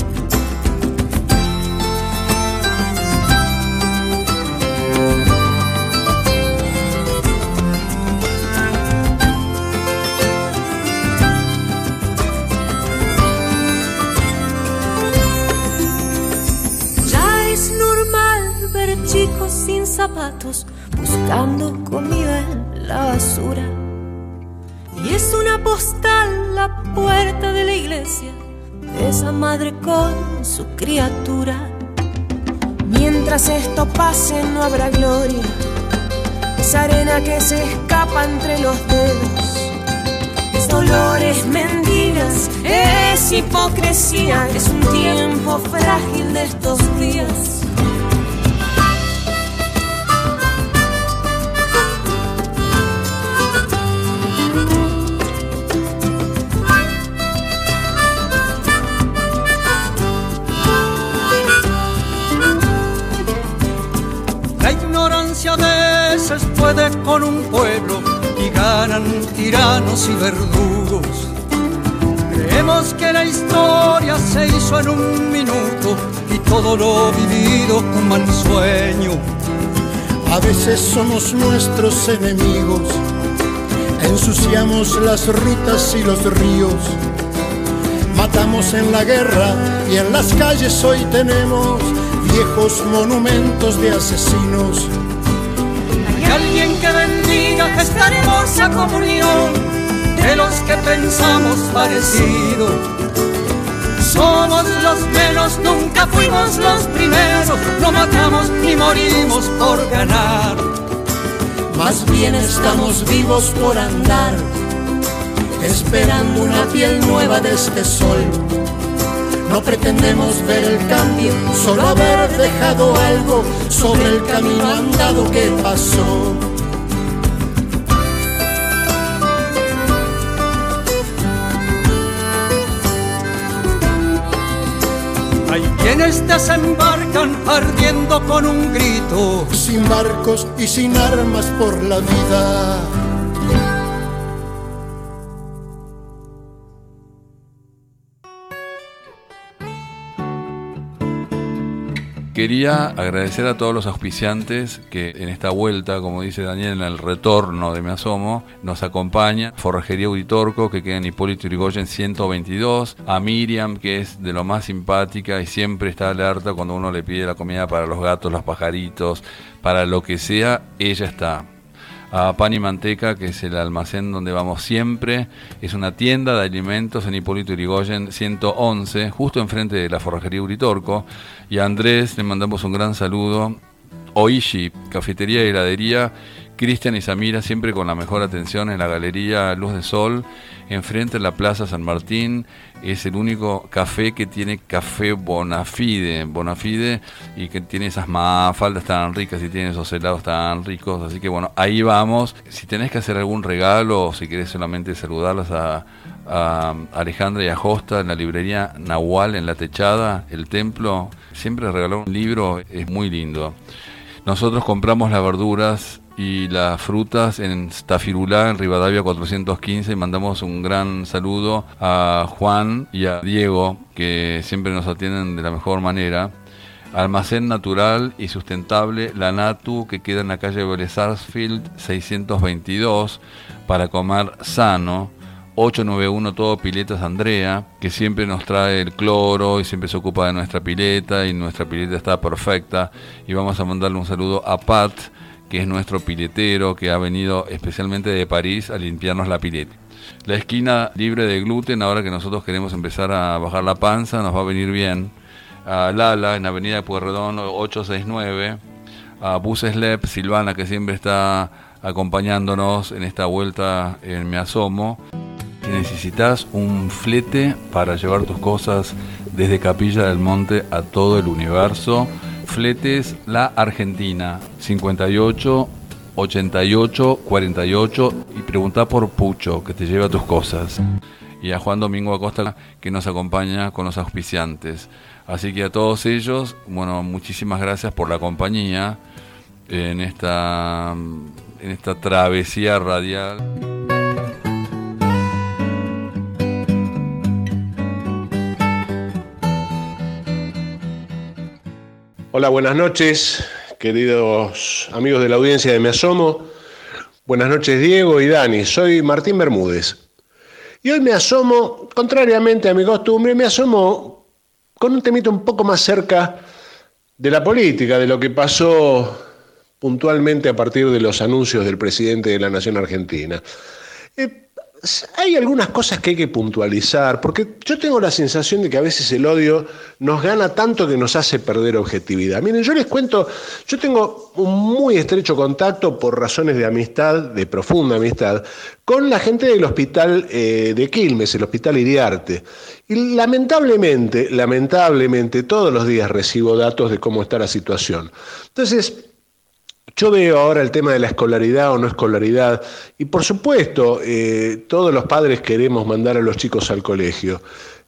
Chicos sin zapatos buscando comida en la basura, y es una postal la puerta de la iglesia de esa madre con su criatura. Mientras esto pase no habrá gloria, es arena que se escapa entre los dedos, es dolor, es mentiras, es hipocresía, es un tiempo frágil de estos días. A veces puede con un pueblo y ganan tiranos y verdugos. Creemos que la historia se hizo en un minuto y todo lo vivido un mal sueño. A veces somos nuestros enemigos, ensuciamos las rutas y los ríos, matamos en la guerra y en las calles hoy tenemos viejos monumentos de asesinos. Hay alguien que bendiga esta hermosa comunión de los que pensamos parecido. Somos los menos, nunca fuimos los primeros. No matamos ni morimos por ganar. Más bien estamos vivos por andar, esperando una piel nueva de este sol. No pretendemos ver el cambio, solo haber dejado algo sobre el camino andado que pasó. Hay quienes desembarcan ardiendo con un grito, sin barcos y sin armas por la vida. Quería agradecer a todos los auspiciantes que en esta vuelta, como dice Daniel, en el retorno de Me Asomo, nos acompañan. Forrajería Uritorco, que queda en Hipólito Yrigoyen 122. A Miriam, que es de lo más simpática y siempre está alerta cuando uno le pide la comida para los gatos, los pajaritos, para lo que sea, ella está. A Pan y Manteca, que es el almacén donde vamos siempre, es una tienda de alimentos en Hipólito Yrigoyen 111, justo enfrente de la Forrajería Uritorco. Y a Andrés le mandamos un gran saludo. Oishi, cafetería y heladería, Cristian y Samira, siempre con la mejor atención en la Galería Luz de Sol, enfrente de la Plaza San Martín. Es el único café que tiene café Bonafide, y que tiene esas mafaldas tan ricas y tiene esos helados tan ricos. Así que bueno, ahí vamos. Si tenés que hacer algún regalo o si querés solamente saludarlas a Alejandra y a Josta en la librería Nahual en La Techada, el templo, siempre regalar un libro es muy lindo. Nosotros compramos las verduras y las frutas en Tafirulá, en Rivadavia 415, y mandamos un gran saludo a Juan y a Diego, que siempre nos atienden de la mejor manera. Almacén natural y sustentable La Natu, que queda en la calle Vélez Sarsfield 622, para comer sano. 891 Todo Piletas Andrea, que siempre nos trae el cloro y siempre se ocupa de nuestra pileta, y nuestra pileta está perfecta. Y vamos a mandarle un saludo a Pat, que es nuestro piletero, que ha venido especialmente de París a limpiarnos la pileta. La esquina libre de gluten, ahora que nosotros queremos empezar a bajar la panza, nos va a venir bien. A Lala, en Avenida Pueyrredón 869. A Buseslep, Silvana, que siempre está acompañándonos en esta vuelta en Me Asomo. Si necesitas un flete para llevar tus cosas desde Capilla del Monte a todo el universo, Fletes La Argentina, 58 88 48, y preguntá por Pucho, que te lleva tus cosas. Y a Juan Domingo Acosta, que nos acompaña con los auspiciantes. Así que a todos ellos, bueno, muchísimas gracias por la compañía en esta travesía radial. Hola, buenas noches, queridos amigos de la audiencia de Me Asomo. Buenas noches, Diego y Dani. Soy Martín Bermúdez. Y hoy me asomo, contrariamente a mi costumbre, me asomo con un temito un poco más cerca de la política, de lo que pasó puntualmente a partir de los anuncios del presidente de la Nación Argentina. Hay algunas cosas que hay que puntualizar, porque yo tengo la sensación de que a veces el odio nos gana tanto que nos hace perder objetividad. Miren, yo les cuento, yo tengo un muy estrecho contacto por razones de amistad, de profunda amistad, con la gente del hospital de Quilmes, el hospital Iriarte. Y lamentablemente, todos los días recibo datos de cómo está la situación. Entonces, yo veo ahora el tema de la escolaridad o no escolaridad, y por supuesto, todos los padres queremos mandar a los chicos al colegio,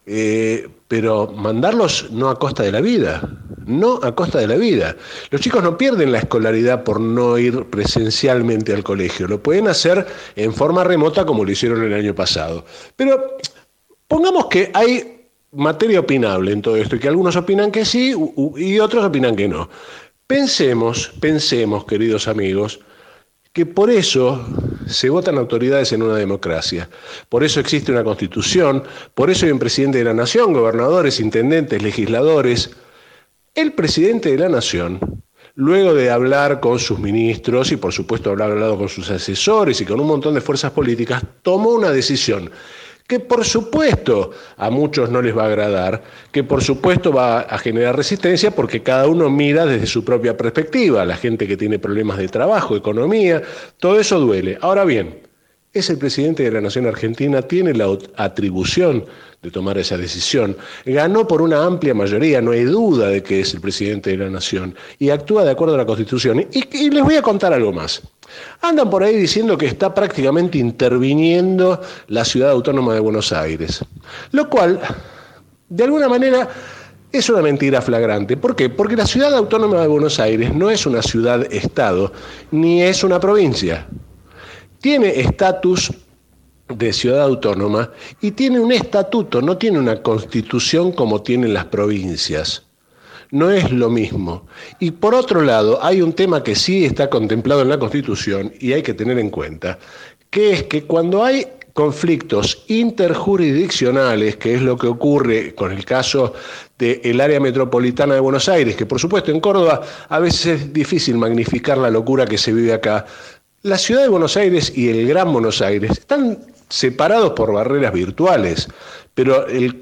pero mandarlos no a costa de la vida, no a costa de la vida. Los chicos no pierden la escolaridad por no ir presencialmente al colegio, lo pueden hacer en forma remota como lo hicieron el año pasado. Pero pongamos que hay materia opinable en todo esto, y que algunos opinan que sí y otros opinan que no. Pensemos, queridos amigos, que por eso se votan autoridades en una democracia, por eso existe una constitución, por eso hay un presidente de la nación, gobernadores, intendentes, legisladores. El presidente de la nación, luego de hablar con sus ministros y por supuesto haber hablado con sus asesores y con un montón de fuerzas políticas, tomó una decisión que por supuesto a muchos no les va a agradar, que por supuesto va a generar resistencia porque cada uno mira desde su propia perspectiva, la gente que tiene problemas de trabajo, economía, todo eso duele. Ahora bien, es el presidente de la Nación Argentina, tiene la atribución de tomar esa decisión, ganó por una amplia mayoría, no hay duda de que es el presidente de la Nación, y actúa de acuerdo a la Constitución. Y les voy a contar algo más. Andan por ahí diciendo que está prácticamente interviniendo la Ciudad Autónoma de Buenos Aires, lo cual, de alguna manera, es una mentira flagrante. ¿Por qué? Porque la Ciudad Autónoma de Buenos Aires no es una ciudad-estado, ni es una provincia. Tiene estatus de ciudad autónoma y tiene un estatuto, no tiene una constitución como tienen las provincias. No es lo mismo. Y por otro lado, hay un tema que sí está contemplado en la Constitución y hay que tener en cuenta, que es que cuando hay conflictos interjurisdiccionales, que es lo que ocurre con el caso del área metropolitana de Buenos Aires, que por supuesto en Córdoba a veces es difícil magnificar la locura que se vive acá, la ciudad de Buenos Aires y el Gran Buenos Aires están separados por barreras virtuales, pero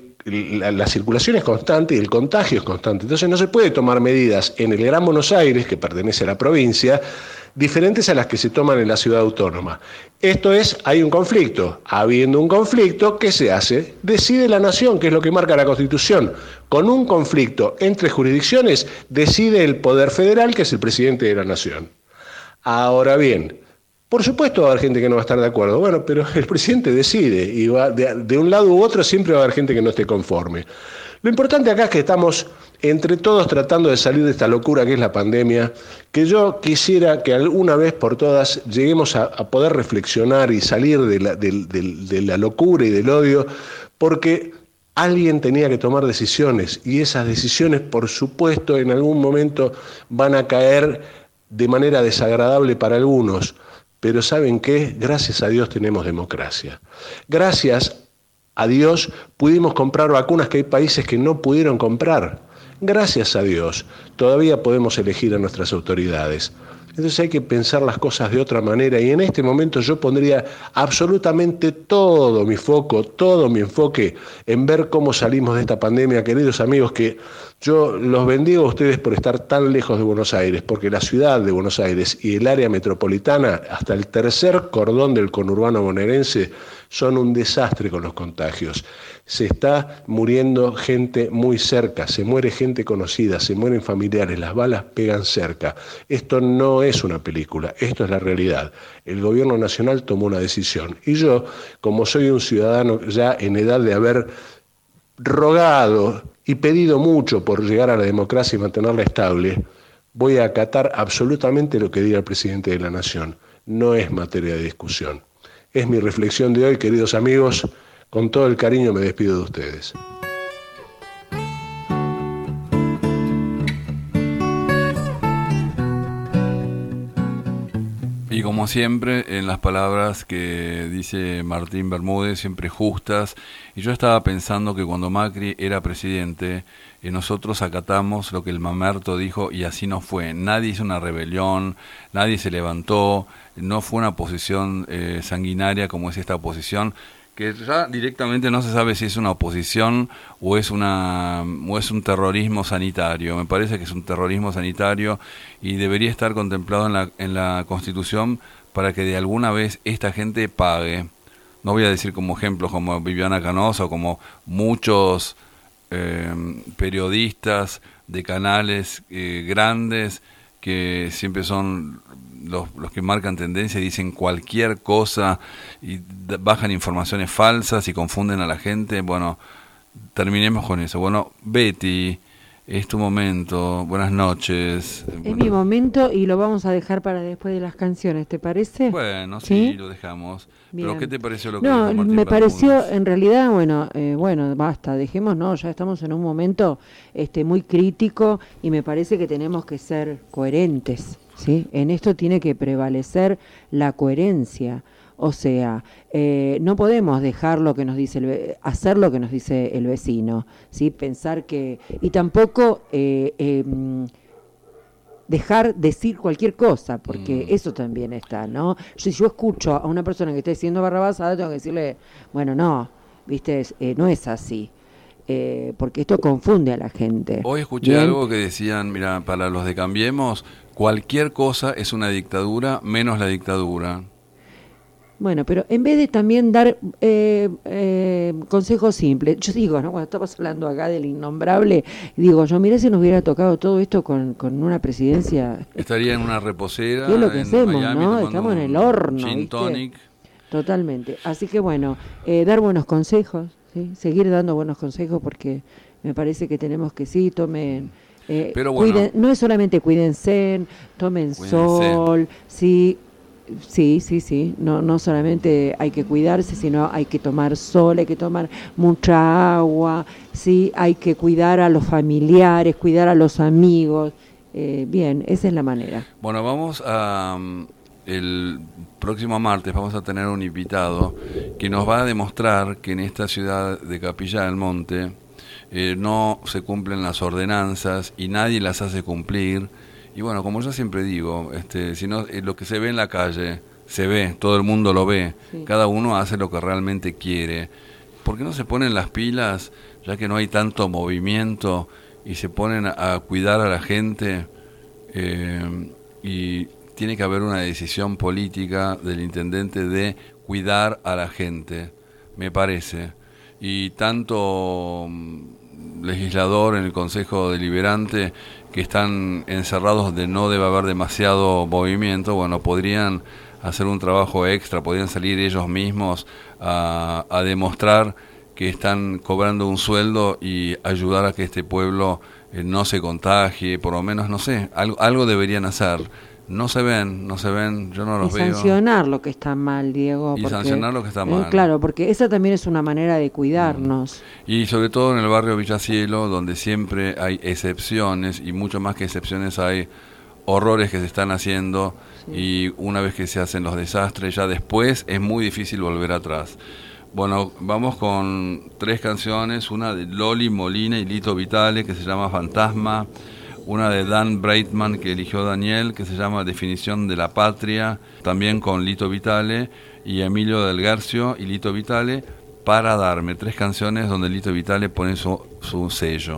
la circulación es constante y el contagio es constante. Entonces no se puede tomar medidas en el Gran Buenos Aires, que pertenece a la provincia, diferentes a las que se toman en la ciudad autónoma. Esto es, hay un conflicto. Habiendo un conflicto, ¿qué se hace? Decide la nación, que es lo que marca la Constitución. Con un conflicto entre jurisdicciones, decide el Poder Federal, que es el presidente de la nación. Ahora bien, por supuesto va a haber gente que no va a estar de acuerdo, bueno, pero el presidente decide y va de un lado u otro siempre va a haber gente que no esté conforme. Lo importante acá es que estamos entre todos tratando de salir de esta locura que es la pandemia, que yo quisiera que alguna vez por todas lleguemos a poder reflexionar y salir de la locura y del odio, porque alguien tenía que tomar decisiones y esas decisiones, por supuesto, en algún momento van a caer de manera desagradable para algunos. Pero ¿saben qué? Gracias a Dios tenemos democracia. Gracias a Dios pudimos comprar vacunas que hay países que no pudieron comprar. Gracias a Dios todavía podemos elegir a nuestras autoridades. Entonces hay que pensar las cosas de otra manera, y en este momento yo pondría absolutamente todo mi foco, todo mi enfoque en ver cómo salimos de esta pandemia, queridos amigos, que yo los bendigo a ustedes por estar tan lejos de Buenos Aires, porque la ciudad de Buenos Aires y el área metropolitana, hasta el tercer cordón del conurbano bonaerense, son un desastre con los contagios. Se está muriendo gente muy cerca, se muere gente conocida, se mueren familiares, las balas pegan cerca. Esto no es una película, esto es la realidad. El gobierno nacional tomó una decisión y yo, como soy un ciudadano ya en edad de haber rogado y pedido mucho por llegar a la democracia y mantenerla estable, voy a acatar absolutamente lo que diga el presidente de la Nación. No es materia de discusión. Es mi reflexión de hoy, queridos amigos. Con todo el cariño me despido de ustedes. Y como siempre, en las palabras que dice Martín Bermúdez, siempre justas. Y yo estaba pensando que cuando Macri era presidente, nosotros acatamos lo que el Mamerto dijo y así no fue. Nadie hizo una rebelión, nadie se levantó, no fue una posición sanguinaria como es esta oposición, que ya directamente no se sabe si es una oposición o es un terrorismo sanitario. Me parece que es un terrorismo sanitario y debería estar contemplado en la Constitución para que de alguna vez esta gente pague. No voy a decir como ejemplos como Viviana Canosa o como muchos periodistas de canales grandes que siempre son los que marcan tendencia y dicen cualquier cosa y bajan informaciones falsas y confunden a la gente. Bueno, terminemos con eso. Bueno, Betty, es tu momento. Buenas noches. Es mi momento y lo vamos a dejar para después de las canciones, ¿te parece? Bueno, sí, lo dejamos. Bien. ¿Pero qué te pareció lo que dijo Martín me pareció, Bermúdez? En realidad, bueno, basta, dejemos, ya estamos en un momento muy crítico y me parece que tenemos que ser coherentes, ¿sí? En esto tiene que prevalecer la coherencia. O sea, no podemos dejar lo que nos dice hacer lo que nos dice el vecino, ¿sí? Pensar que y tampoco dejar decir cualquier cosa, porque eso también está, ¿no? Si yo escucho a una persona que está diciendo barrabasada, tengo que decirle, bueno, no, viste, no es así. Porque esto confunde a la gente. Hoy escuché algo que decían, mira, para los de Cambiemos, cualquier cosa es una dictadura menos la dictadura. Bueno, pero en vez de también dar consejos simples, yo digo, ¿no? Cuando estamos hablando acá del innombrable, digo, yo mirá si nos hubiera tocado todo esto con una presidencia. Estaría en una reposera. ¿Qué es lo que hacemos, Miami, no? Estamos en el horno. Gin tonic. Totalmente. Así que bueno, dar buenos consejos, ¿sí? Seguir dando buenos consejos porque me parece que tenemos que tomen. Pero bueno, no es solamente cuídense, tomen sol, sí. Sí, no solamente hay que cuidarse, sino hay que tomar sol, hay que tomar mucha agua, sí, hay que cuidar a los familiares, cuidar a los amigos, bien, esa es la manera. Bueno, vamos a el próximo martes vamos a tener un invitado que nos va a demostrar que en esta ciudad de Capilla del Monte no se cumplen las ordenanzas y nadie las hace cumplir. Y bueno, como yo siempre digo, si no, lo que se ve en la calle, se ve, todo el mundo lo ve, sí. Cada uno hace lo que realmente quiere. ¿Por qué no se ponen las pilas, ya que no hay tanto movimiento, y se ponen a cuidar a la gente? Y tiene que haber una decisión política del intendente de cuidar a la gente, me parece. Y tanto legislador en el Consejo Deliberante que están encerrados donde no debe haber demasiado movimiento, bueno, podrían hacer un trabajo extra, podrían salir ellos mismos a demostrar que están cobrando un sueldo y ayudar a que este pueblo no se contagie, por lo menos, no sé, algo deberían hacer. No se ven, yo no los veo. Y sancionar lo que está mal, Diego. Y sancionar lo que está mal. Claro, porque esa también es una manera de cuidarnos. Y sobre todo en el barrio Villacielo, donde siempre hay excepciones, y mucho más que excepciones hay horrores que se están haciendo, sí. Y una vez que se hacen los desastres, ya después es muy difícil volver atrás. Bueno, vamos con 3 canciones, una de Loli Molina y Lito Vitale, que se llama Fantasma, una de Dan Breitman que eligió Daniel, que se llama Definición de la Patria, también con Lito Vitale, y Emilio Del Garcio y Lito Vitale, Para Darme, 3 canciones donde Lito Vitale pone su sello.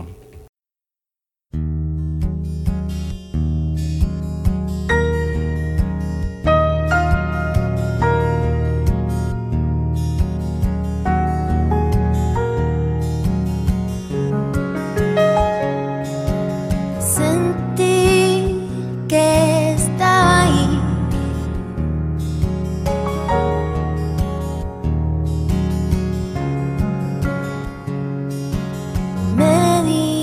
Me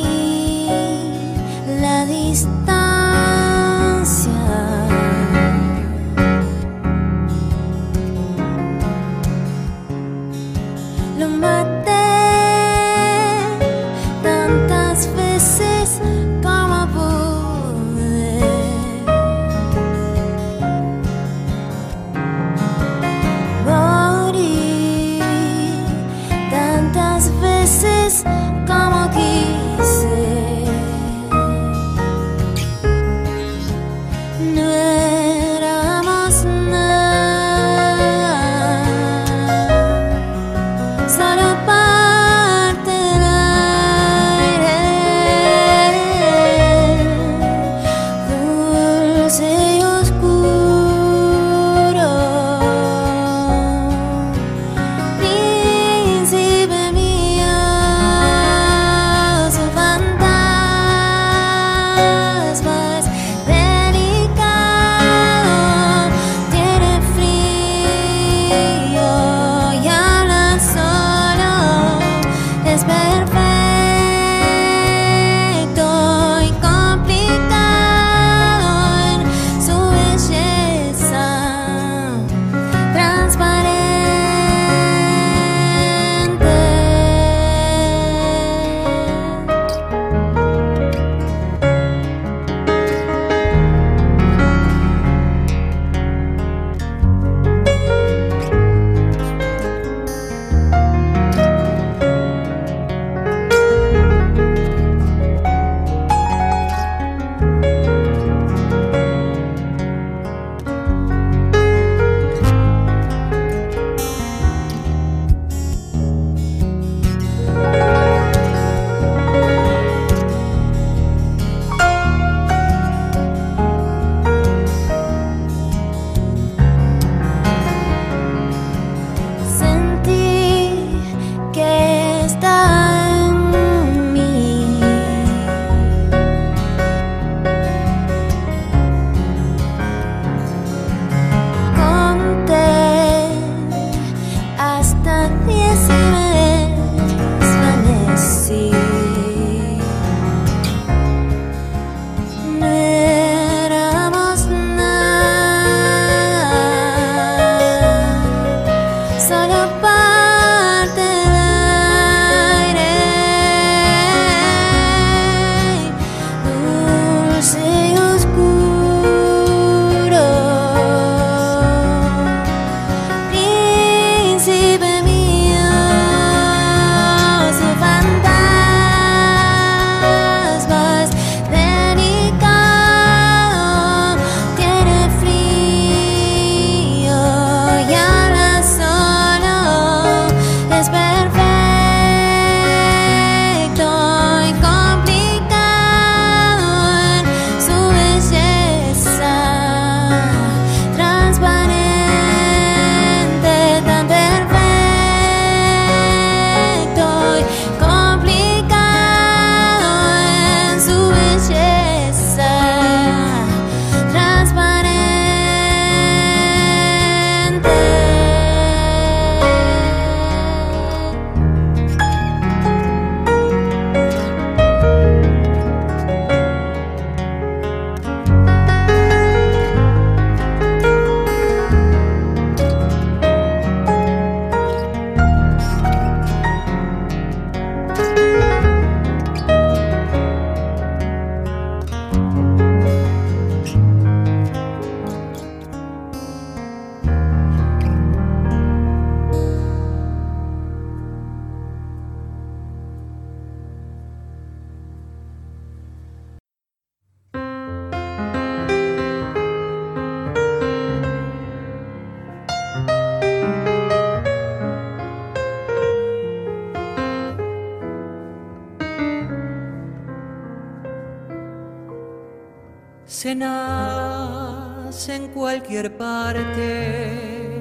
se nace en cualquier parte,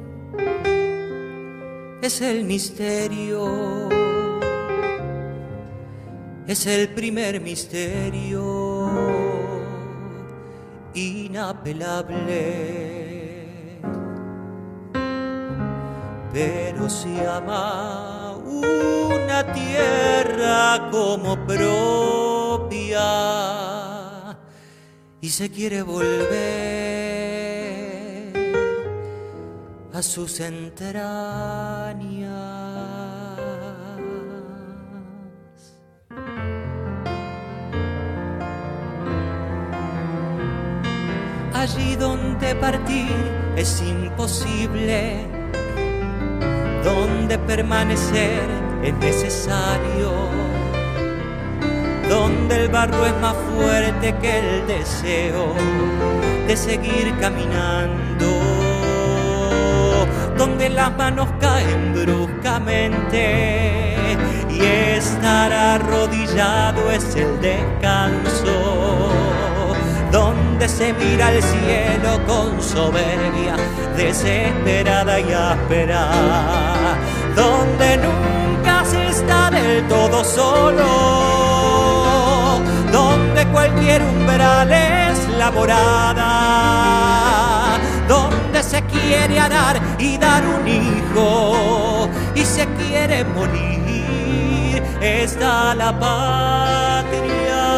es el misterio, es el primer misterio inapelable, pero se ama una tierra como propia y se quiere volver a sus entrañas. Allí donde partir es imposible, donde permanecer es necesario, donde el barro es más fuerte que el deseo de seguir caminando, donde las manos caen bruscamente y estar arrodillado es el descanso, donde se mira al cielo con soberbia desesperada y áspera, donde nunca se está del todo solo, donde cualquier umbral es la morada, donde se quiere arar y dar un hijo y se quiere morir, está la patria.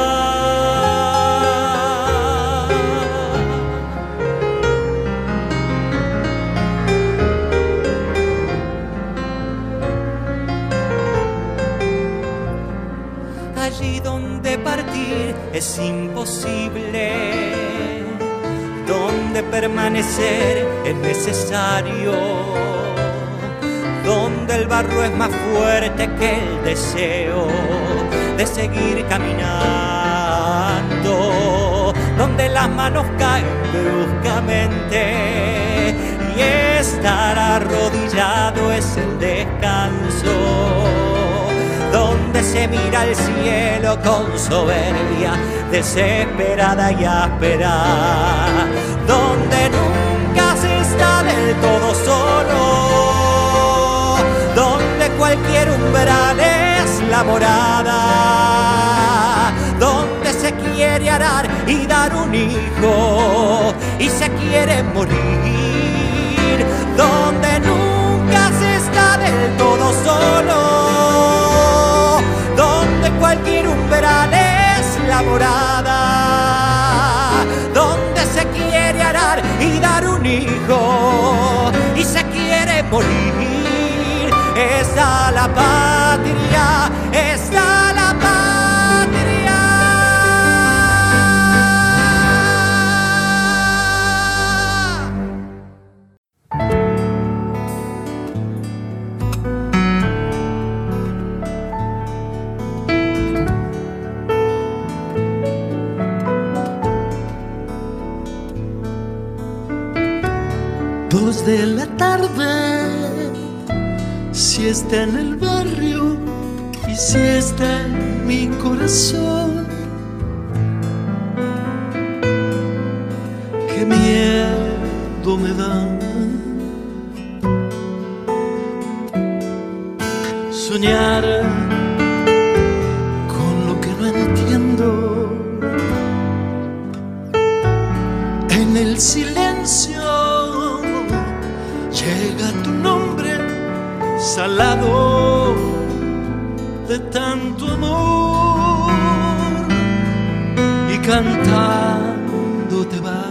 Allí donde partir es imposible, donde permanecer es necesario, donde el barro es más fuerte que el deseo de seguir caminando, donde las manos caen bruscamente y estar arrodillado es el descanso, donde se mira al cielo con soberbia desesperada y áspera, donde nunca se está del todo solo, donde cualquier umbral es la morada, donde se quiere arar y dar un hijo y se quiere morir, donde nunca se está del todo solo, donde cualquier umbral es la morada, donde se quiere arar y dar un hijo y se quiere morir, está la patria, está la patria. Dos de la tarde, si está en el barrio y si está en mi corazón, qué miedo me da soñar con lo que no entiendo. En el silencio llega tu nombre salado de tanto amor y cantando te va.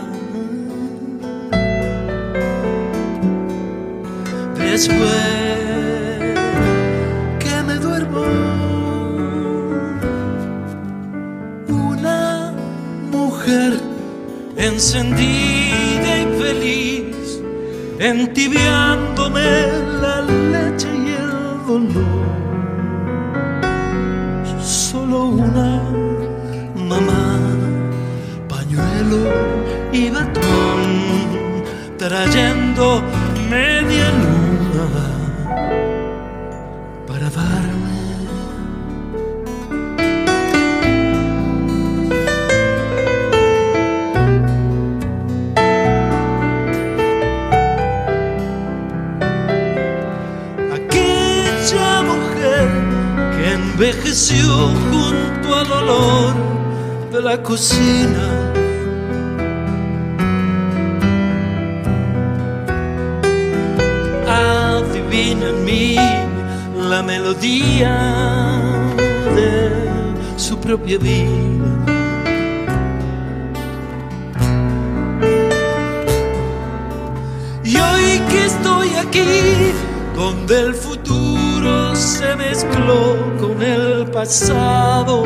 Después que me duermo, una mujer encendida y feliz, entibiándome la leche y el dolor. Solo una mamá, pañuelo y batón, trayendo media luna para darme. envejeció junto al olor de la cocina. Adivina en mí la melodía de su propia vida. Y hoy que estoy aquí, donde el futuro se mezcló con el pasado,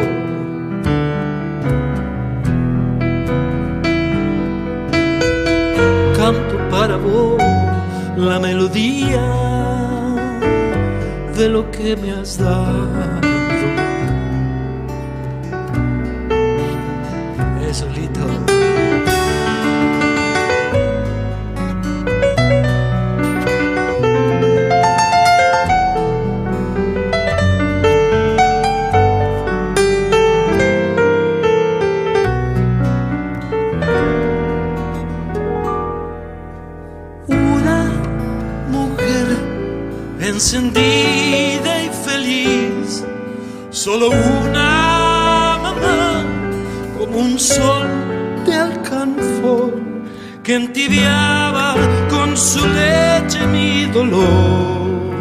canto para vos la melodía de lo que me has dado. Eso, Lito. Encendida y feliz, solo una mamá, como un sol de alcanfor que entibiaba con su leche mi dolor.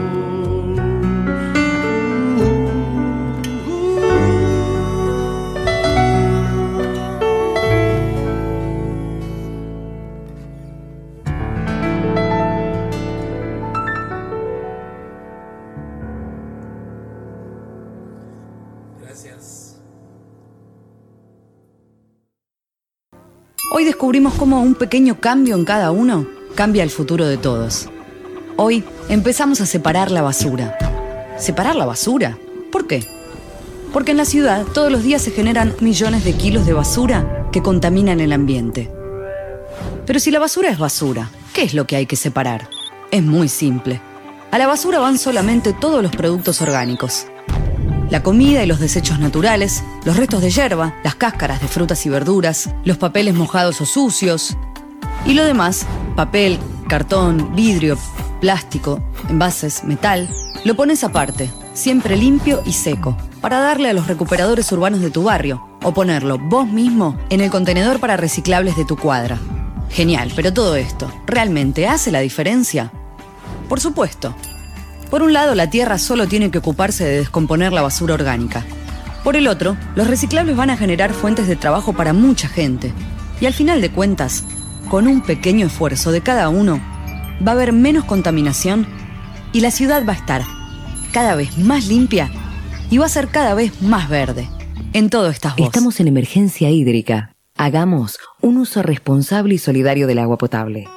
Hoy descubrimos cómo un pequeño cambio en cada uno cambia el futuro de todos. Hoy empezamos a separar la basura. ¿Separar la basura? ¿Por qué? Porque en la ciudad todos los días se generan millones de kilos de basura que contaminan el ambiente. Pero si la basura es basura, ¿qué es lo que hay que separar? Es muy simple. A la basura van solamente todos los productos orgánicos. La comida y los desechos naturales, los restos de hierba, las cáscaras de frutas y verduras, los papeles mojados o sucios. Y lo demás, papel, cartón, vidrio, plástico, envases, metal, lo pones aparte, siempre limpio y seco, para darle a los recuperadores urbanos de tu barrio, o ponerlo vos mismo en el contenedor para reciclables de tu cuadra. Genial, pero todo esto, ¿realmente hace la diferencia? Por supuesto. Por un lado, la tierra solo tiene que ocuparse de descomponer la basura orgánica. Por el otro, los reciclables van a generar fuentes de trabajo para mucha gente. Y al final de cuentas, con un pequeño esfuerzo de cada uno, va a haber menos contaminación y la ciudad va a estar cada vez más limpia y va a ser cada vez más verde. En todo estás vos. Estamos en emergencia hídrica. Hagamos un uso responsable y solidario del agua potable.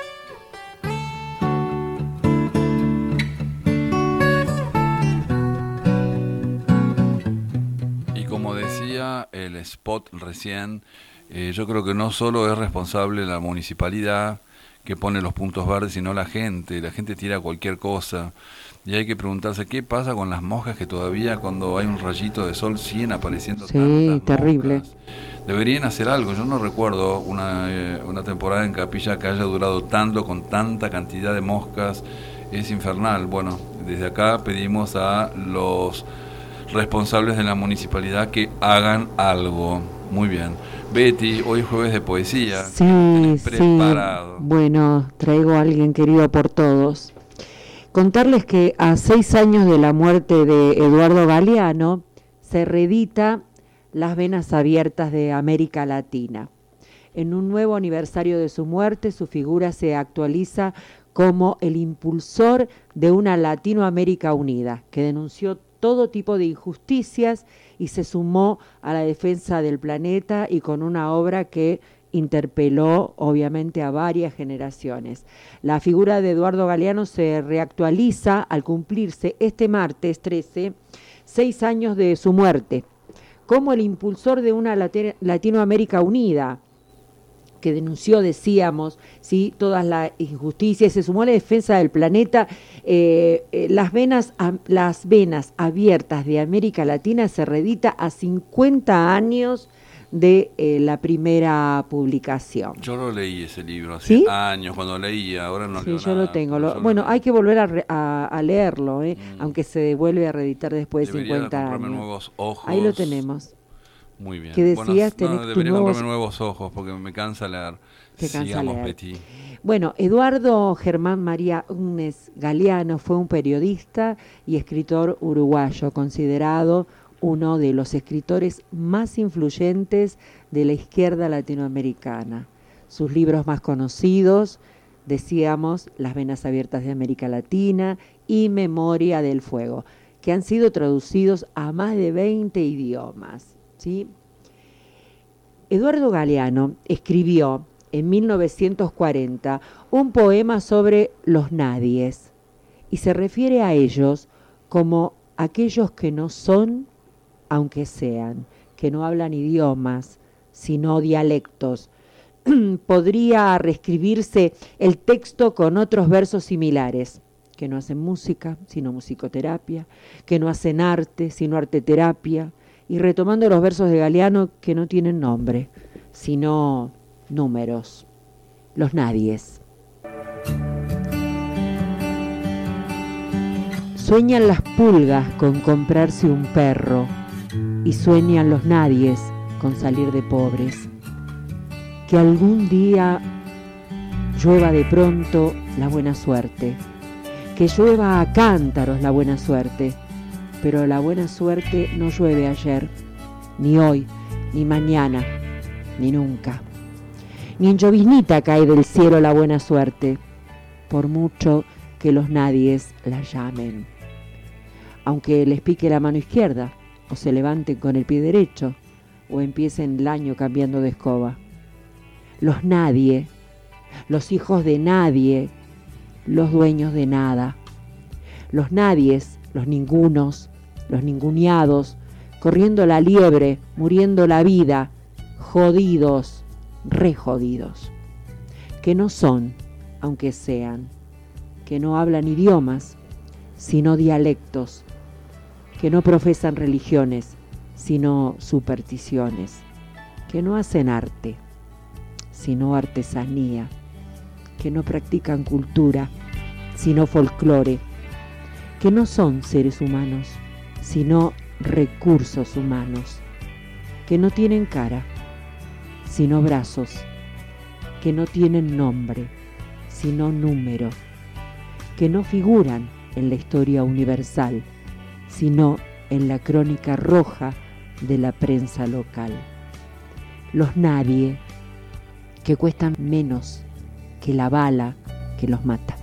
El spot recién, yo creo que no solo es responsable la municipalidad que pone los puntos verdes, sino la gente tira cualquier cosa y hay que preguntarse qué pasa con las moscas que todavía cuando hay un rayito de sol siguen apareciendo. Sí, terrible. Moscas. Deberían hacer algo. Yo no recuerdo una temporada en Capilla que haya durado tanto con tanta cantidad de moscas. Es infernal. Bueno, desde acá pedimos a los responsables de la municipalidad que hagan algo. Muy bien. Betty, hoy es jueves de poesía. Sí, preparado. Sí. Bueno, traigo a alguien querido por todos. Contarles que a 6 años de la muerte de Eduardo Galeano se reedita Las Venas Abiertas de América Latina. En un nuevo aniversario de su muerte, su figura se actualiza como el impulsor de una Latinoamérica unida, que denunció todo tipo de injusticias y se sumó a la defensa del planeta y con una obra que interpeló obviamente a varias generaciones. La figura de Eduardo Galeano se reactualiza al cumplirse este martes 13, 6 años de su muerte, como el impulsor de una Latinoamérica unida, que denunció, decíamos, ¿sí?, todas las injusticias, se sumó a la defensa del planeta. Las venas abiertas de América Latina se reedita a 50 años de la primera publicación. Yo lo leí ese libro hace años, cuando leía, ahora no leo yo nada. Lo tengo. Bueno, hay que volver a leerlo, aunque se vuelve a reeditar después de 50 años. Nuevos ojos. Ahí lo tenemos. Muy bien. Que decías, debería comprarme nuevos ojos porque me cansa leer. Te cansa leer. Betty. Bueno, Eduardo Germán María Úñez Galeano fue un periodista y escritor uruguayo, considerado uno de los escritores más influyentes de la izquierda latinoamericana. Sus libros más conocidos, decíamos, Las venas abiertas de América Latina y Memoria del Fuego, que han sido traducidos a más de 20 idiomas. ¿Sí? Eduardo Galeano escribió en 1940 un poema sobre los nadies y se refiere a ellos como aquellos que no son, aunque sean, que no hablan idiomas, sino dialectos. Podría reescribirse el texto con otros versos similares, que no hacen música, sino musicoterapia, que no hacen arte, sino arteterapia, y retomando los versos de Galeano que no tienen nombre, sino números, los nadies. Sueñan las pulgas con comprarse un perro y sueñan los nadies con salir de pobres. Que algún día llueva de pronto la buena suerte, que llueva a cántaros la buena suerte, pero la buena suerte no llueve ayer, ni hoy, ni mañana, ni nunca. Ni en lloviznita cae del cielo la buena suerte, por mucho que los nadies la llamen. Aunque les pique la mano izquierda, o se levanten con el pie derecho, o empiecen el año cambiando de escoba. Los nadie, los hijos de nadie, los dueños de nada. Los nadies, los ningunos, los ninguneados, corriendo la liebre, muriendo la vida, jodidos, re jodidos. Que no son, aunque sean, que no hablan idiomas, sino dialectos, que no profesan religiones, sino supersticiones, que no hacen arte, sino artesanía, que no practican cultura, sino folclore, que no son seres humanos, sino recursos humanos, que no tienen cara, sino brazos, que no tienen nombre, sino número, que no figuran en la historia universal, sino en la crónica roja de la prensa local. Los nadie, que cuestan menos que la bala que los mata.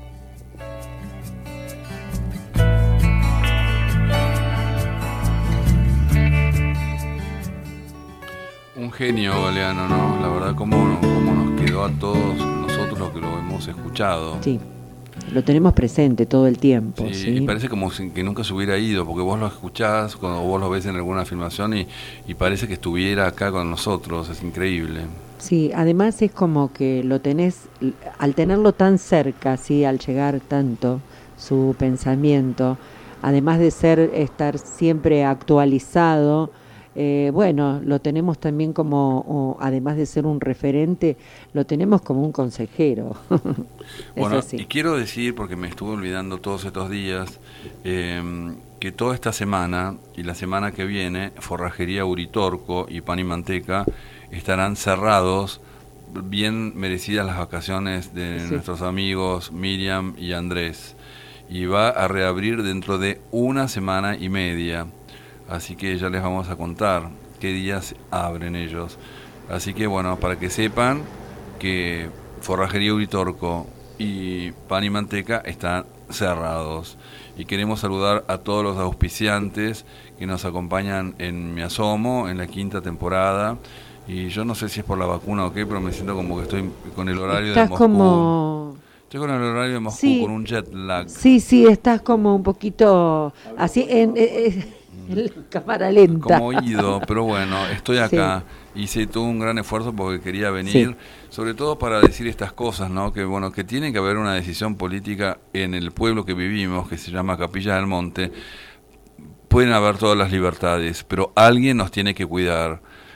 Un genio Galeano, ¿no? La verdad, cómo nos quedó a todos nosotros los que lo hemos escuchado. Sí, lo tenemos presente todo el tiempo. Sí, ¿sí? Y parece como que nunca se hubiera ido, porque vos lo escuchás, cuando vos lo ves en alguna filmación y parece que estuviera acá con nosotros, es increíble. Sí, además es como que lo tenés, al tenerlo tan cerca, ¿sí? Al llegar tanto su pensamiento, además de estar siempre actualizado, bueno, lo tenemos también como, además de ser un referente, lo tenemos como un consejero. Bueno, y quiero decir, porque me estuve olvidando todos estos días, que toda esta semana y la semana que viene, Forrajería Uritorco y Pan y Manteca estarán cerrados, bien merecidas las vacaciones de nuestros amigos Miriam y Andrés, y va a reabrir dentro de una semana y media. Así que ya les vamos a contar qué días abren ellos. Así que bueno, para que sepan que Forrajería Uritorco y Pan y Manteca están cerrados. Y queremos saludar a todos los auspiciantes que nos acompañan en Me Asomo, en la 5ª temporada. Y yo no sé si es por la vacuna o qué, pero me siento como que estoy con el horario de Moscú. Estoy con el horario de Moscú, sí, con un jet lag. Sí, estás como un poquito así en cámara lenta. Como oído, pero bueno, estoy acá. Sí. Hice todo un gran esfuerzo porque quería venir, sobre todo para decir estas cosas, ¿no? Que bueno, que tiene que haber una decisión política en el pueblo que vivimos, que se llama Capilla del Monte. Pueden haber todas las libertades, pero alguien nos tiene que cuidar.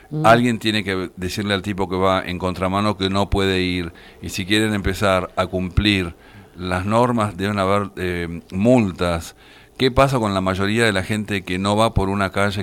Alguien tiene que decirle al tipo que va en contramano que no puede ir, y si quieren empezar a cumplir las normas deben haber multas. ¿Qué pasa con la mayoría de la gente que no va por una calle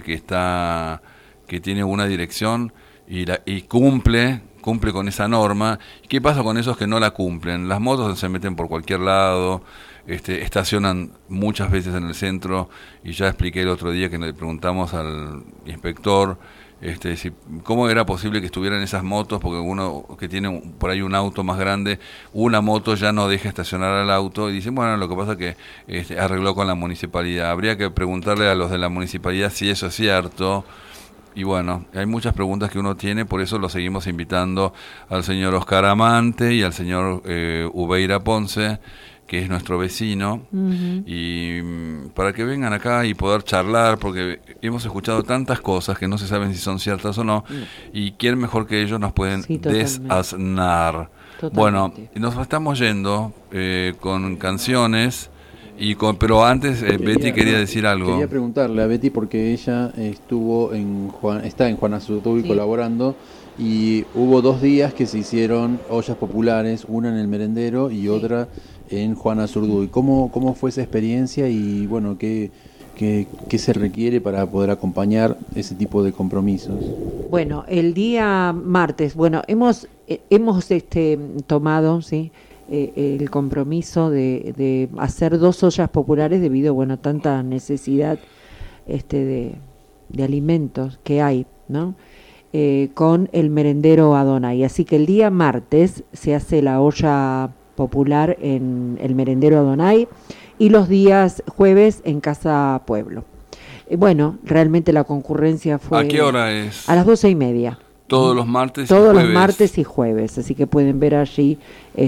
que tiene una dirección y cumple con esa norma? ¿Qué pasa con esos que no la cumplen? Las motos se meten por cualquier lado, estacionan muchas veces en el centro, y ya expliqué el otro día que le preguntamos al inspector cómo era posible que estuvieran esas motos, porque uno que tiene por ahí un auto más grande, una moto ya no deja estacionar al auto, y dicen, bueno, lo que pasa es que arregló con la municipalidad. Habría que preguntarle a los de la municipalidad si eso es cierto. Y bueno, hay muchas preguntas que uno tiene, por eso lo seguimos invitando al señor Oscar Amante y al señor Ubeira Ponce, que es nuestro vecino, y para que vengan acá y poder charlar, porque hemos escuchado tantas cosas que no se saben si son ciertas o no, y quién mejor que ellos nos pueden desasnar. Bueno, nos estamos yendo con canciones, pero antes Betty quería decir algo. Quería preguntarle a Betty, porque ella está en Juan Azurduy colaborando, y hubo 2 días que se hicieron ollas populares, una en el Merendero y otra en Juan Azurduy. ¿Cómo fue esa experiencia y bueno, qué se requiere para poder acompañar ese tipo de compromisos? Bueno, el día martes, hemos tomado, el compromiso de hacer 2 ollas populares debido, a tanta necesidad de alimentos que hay, ¿no? Con el Merendero Adonai. Así que el día martes se hace la olla popular en el Merendero Adonai, y los días jueves en Casa Pueblo. Realmente la concurrencia fue... ¿A qué hora es? A las 12:30. Todos los martes Todos los martes y jueves, así que pueden ver allí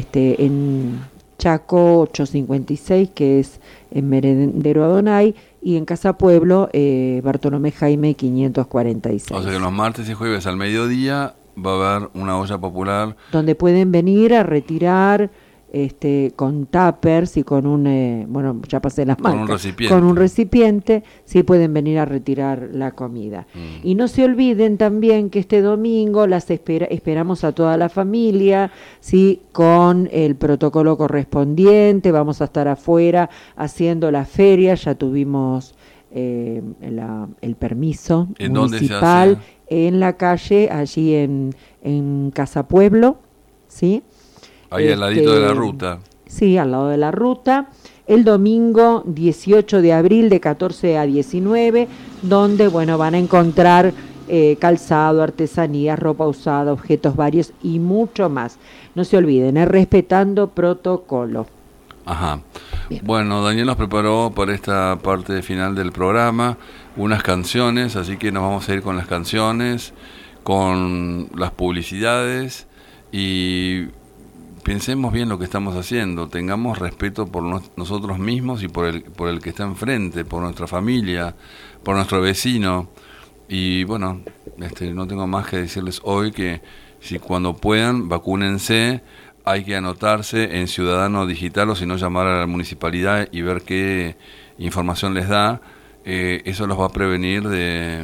en Chaco 856, que es en Merendero Adonai, y en Casa Pueblo Bartolomé Jaime 546. O sea que los martes y jueves al mediodía va a haber una olla popular donde pueden venir a retirar con tuppers y con ya pasé las marcas, con un recipiente, sí pueden venir a retirar la comida. Y no se olviden también que este domingo esperamos a toda la familia, sí, con el protocolo correspondiente. Vamos a estar afuera haciendo la feria, ya tuvimos el permiso municipal en la calle, allí en Casa Pueblo, ¿sí? Ahí al ladito de la ruta. Sí, al lado de la ruta. El domingo 18 de abril de 14 a 19, donde van a encontrar calzado, artesanías, ropa usada, objetos varios y mucho más. No se olviden, respetando protocolo. Ajá. Bien. Bueno, Daniel nos preparó para esta parte final del programa unas canciones, así que nos vamos a ir con las canciones, con las publicidades, y pensemos bien lo que estamos haciendo, tengamos respeto por nosotros mismos y por el que está enfrente, por nuestra familia, por nuestro vecino. Y bueno, no tengo más que decirles hoy que si cuando puedan, vacúnense. Hay que anotarse en Ciudadano Digital, o si no, llamar a la municipalidad y ver qué información les da. Eso los va a prevenir de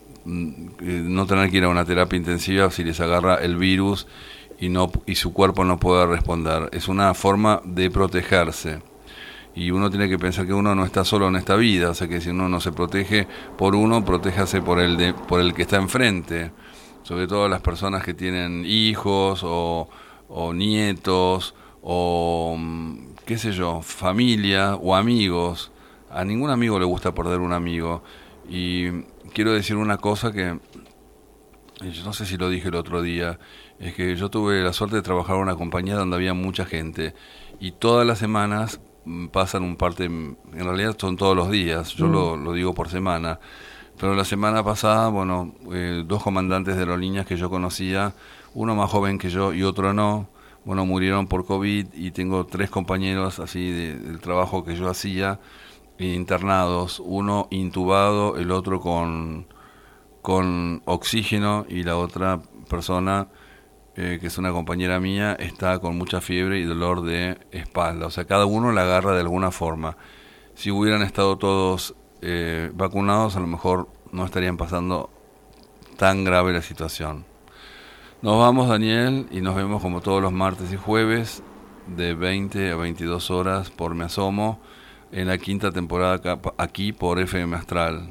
no tener que ir a una terapia intensiva si les agarra el virus y su cuerpo no puede responder. Es una forma de protegerse, y uno tiene que pensar que uno no está solo en esta vida, o sea que si uno no se protege por uno, protéjase por el que está enfrente, sobre todo las personas que tienen hijos o nietos o qué sé yo, familia o amigos. A ningún amigo le gusta perder un amigo, y quiero decir una cosa que yo no sé si lo dije el otro día. Es que yo tuve la suerte de trabajar en una compañía donde había mucha gente, y todas las semanas pasan en realidad son todos los días, yo lo digo por semana, pero la semana pasada, 2 comandantes de aerolíneas que yo conocía, uno más joven que yo y otro no, murieron por COVID, y tengo 3 compañeros así del trabajo que yo hacía, internados, uno intubado, el otro con oxígeno, y la otra persona que es una compañera mía, está con mucha fiebre y dolor de espalda. O sea, cada uno la agarra de alguna forma. Si hubieran estado todos vacunados, a lo mejor no estarían pasando tan grave la situación. Nos vamos, Daniel, y nos vemos como todos los martes y jueves de 20 a 22 horas por Me Asomo en la 5ª temporada aquí por FM Astral.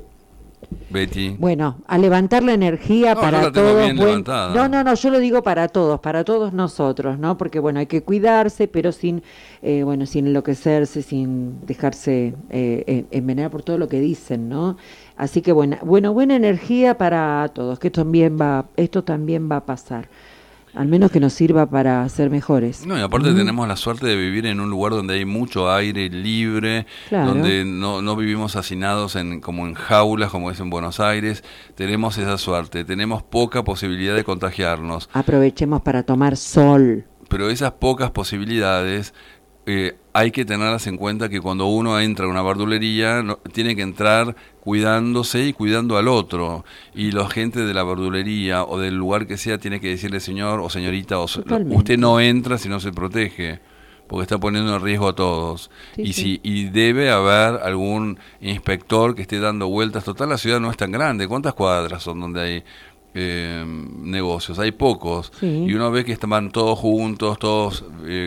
Betty. Bueno, a levantar la energía para yo la tengo todos. bien levantada. No, yo lo digo para todos nosotros, ¿no? Porque bueno, hay que cuidarse, pero sin enloquecerse, sin dejarse envenenar por todo lo que dicen, ¿no? Así que buena energía para todos, que esto también va a pasar. Al menos que nos sirva para ser mejores. No, y aparte tenemos la suerte de vivir en un lugar donde hay mucho aire libre, claro, donde no vivimos hacinados como en jaulas, como es en Buenos Aires. Tenemos esa suerte, tenemos poca posibilidad de contagiarnos. Aprovechemos para tomar sol. Pero esas pocas posibilidades hay que tenerlas en cuenta, que cuando uno entra a una verdulería tiene que entrar cuidándose y cuidando al otro, y la gente de la verdulería o del lugar que sea tiene que decirle señor o señorita, usted no entra si no se protege, porque está poniendo en riesgo a todos. Y debe haber algún inspector que esté dando vueltas. Total, la ciudad no es tan grande. ¿Cuántas cuadras son donde hay negocios? Hay pocos. Y uno ve que estaban todos juntos, todos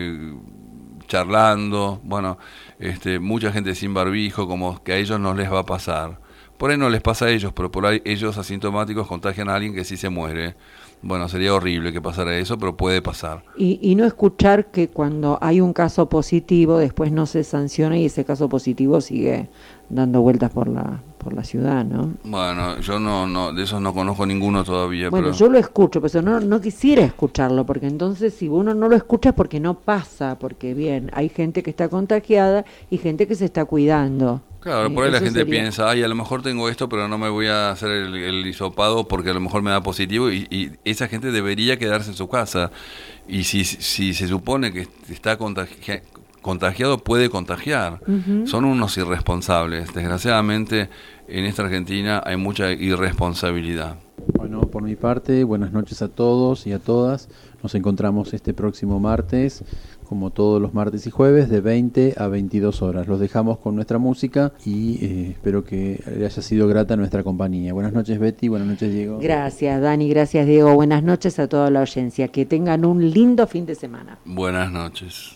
charlando, mucha gente sin barbijo, como que a ellos no les va a pasar. Por ahí no les pasa a ellos, pero por ahí ellos asintomáticos contagian a alguien que sí se muere. Bueno, sería horrible que pasara eso, pero puede pasar. Y no escuchar que cuando hay un caso positivo, después no se sanciona y ese caso positivo sigue dando vueltas por la ciudad, ¿no? Bueno, yo no de esos no conozco ninguno todavía. Bueno, pero yo lo escucho, pero no quisiera escucharlo, porque entonces si uno no lo escucha es porque no pasa, porque bien, hay gente que está contagiada y gente que se está cuidando. Claro, por ahí la gente piensa, a lo mejor tengo esto, pero no me voy a hacer el hisopado porque a lo mejor me da positivo, y esa gente debería quedarse en su casa. Y si se supone que está contagiado, puede contagiar. Son unos irresponsables. Desgraciadamente, en esta Argentina hay mucha irresponsabilidad. Bueno, por mi parte, buenas noches a todos y a todas. Nos encontramos este próximo martes, como todos los martes y jueves, de 20 a 22 horas. Los dejamos con nuestra música y espero que le haya sido grata nuestra compañía. Buenas noches, Betty. Buenas noches, Diego. Gracias, Dani. Gracias, Diego. Buenas noches a toda la audiencia. Que tengan un lindo fin de semana. Buenas noches.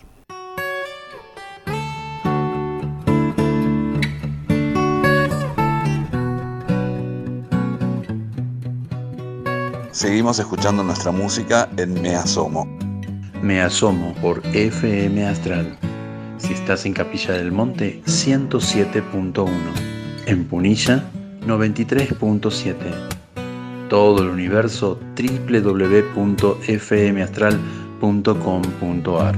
Seguimos escuchando nuestra música en Me Asomo. Me Asomo por FM Astral. Si estás en Capilla del Monte, 107.1. En Punilla, 93.7. Todo el universo, www.fmastral.com.ar.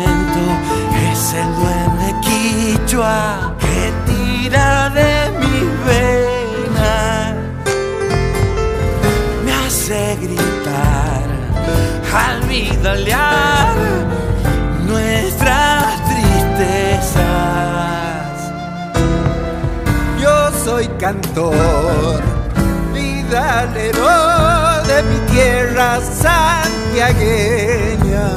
Siento es el duende quichua que tira de mi vidalear nuestras tristezas. Yo soy cantor, vidalero de mi tierra santiagueña.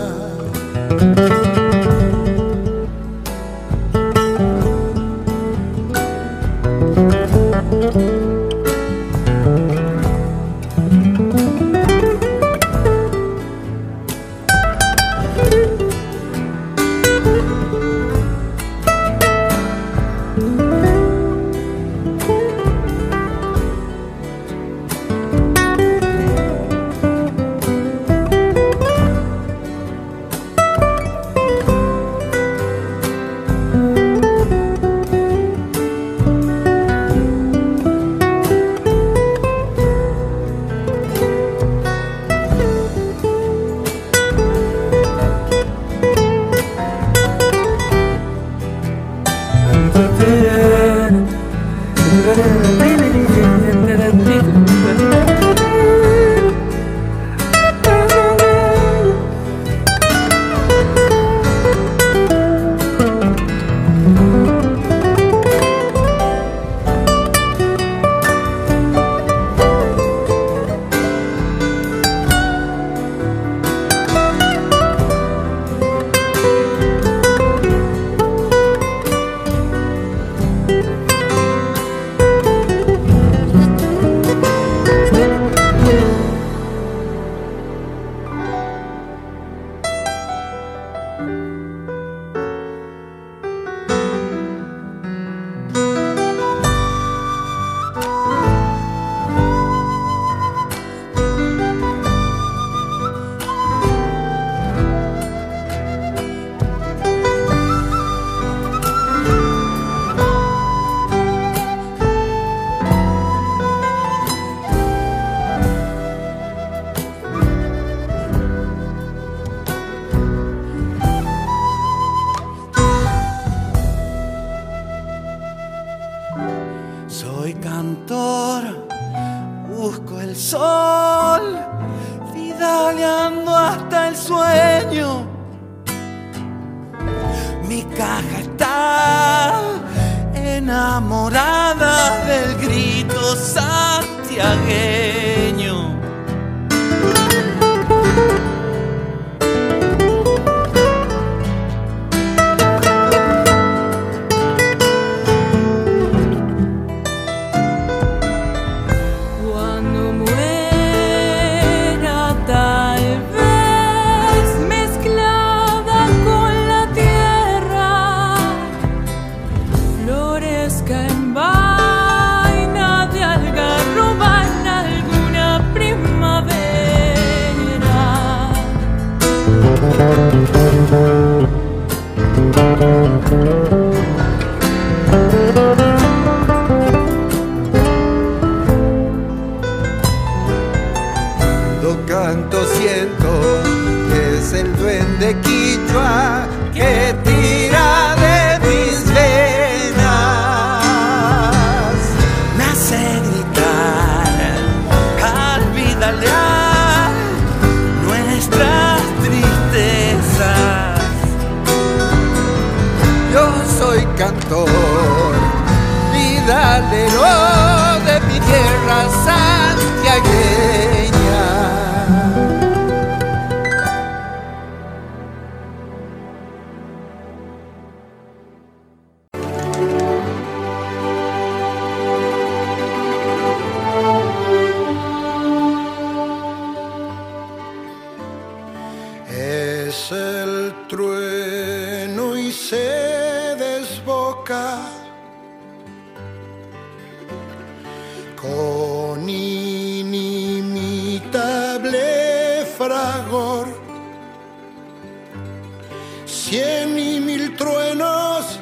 Soy cantor, busco el sol, vidaleando hasta el sueño. Mi caja está enamorada del grito santiagueño. Cuando canto siento que es el duende quichua que tira de mis venas. Me hace gritar al vidalear nuestras tristezas. Yo soy cantor, vidalero de mi tierra santiagueña. Es el trueno y se desboca con inimitable fragor. 100 y 1000 truenos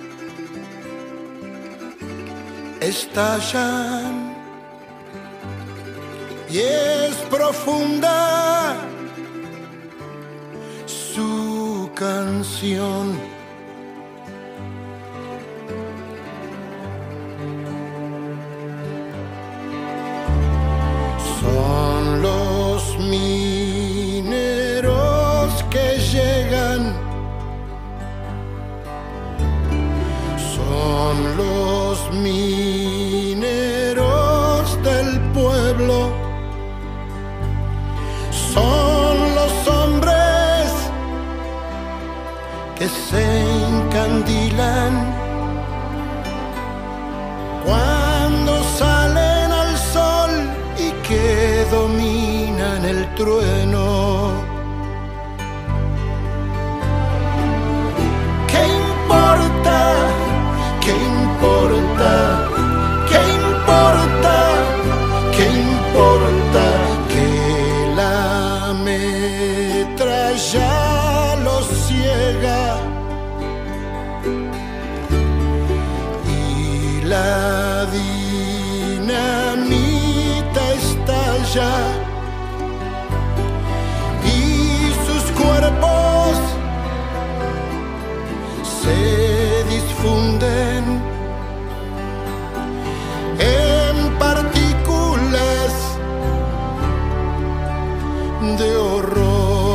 estallan y es profunda su canción. Son los mineros del trueno. ¿Qué importa? ¿Qué importa? ¿Qué importa? ¿Qué importa? Que la metralla los ciega y la dinamita estalla y sus cuerpos se disfunden en partículas de horror.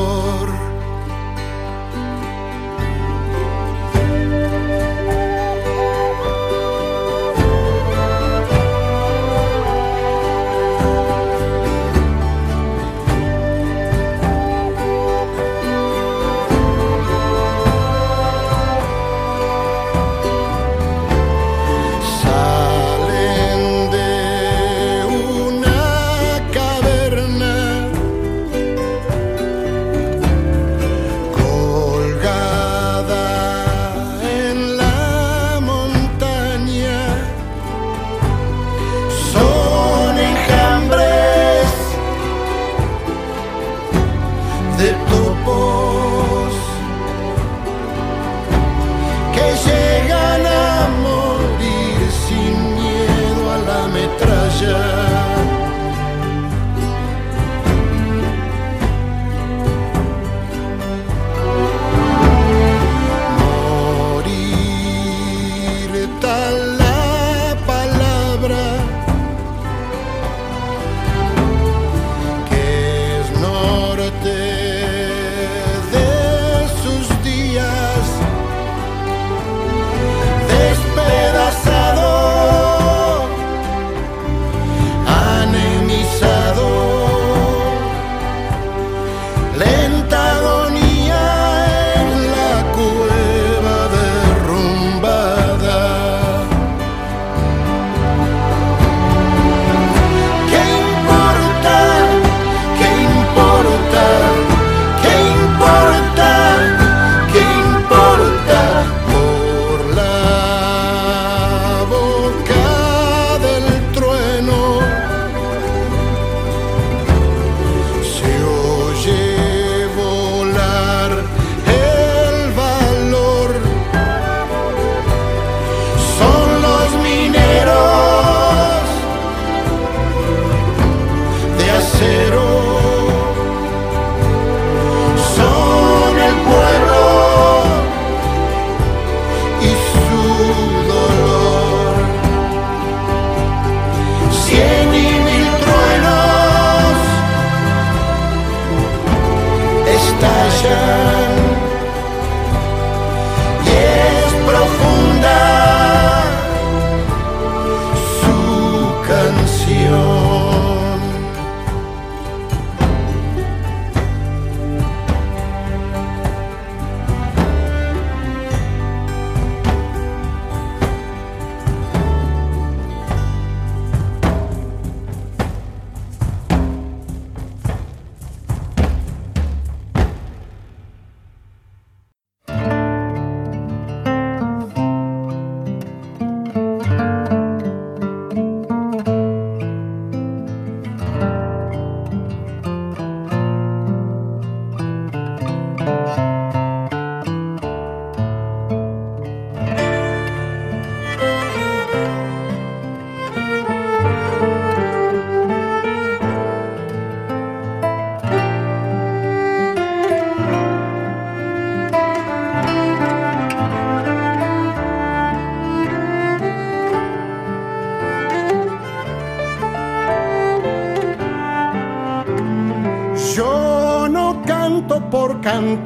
Por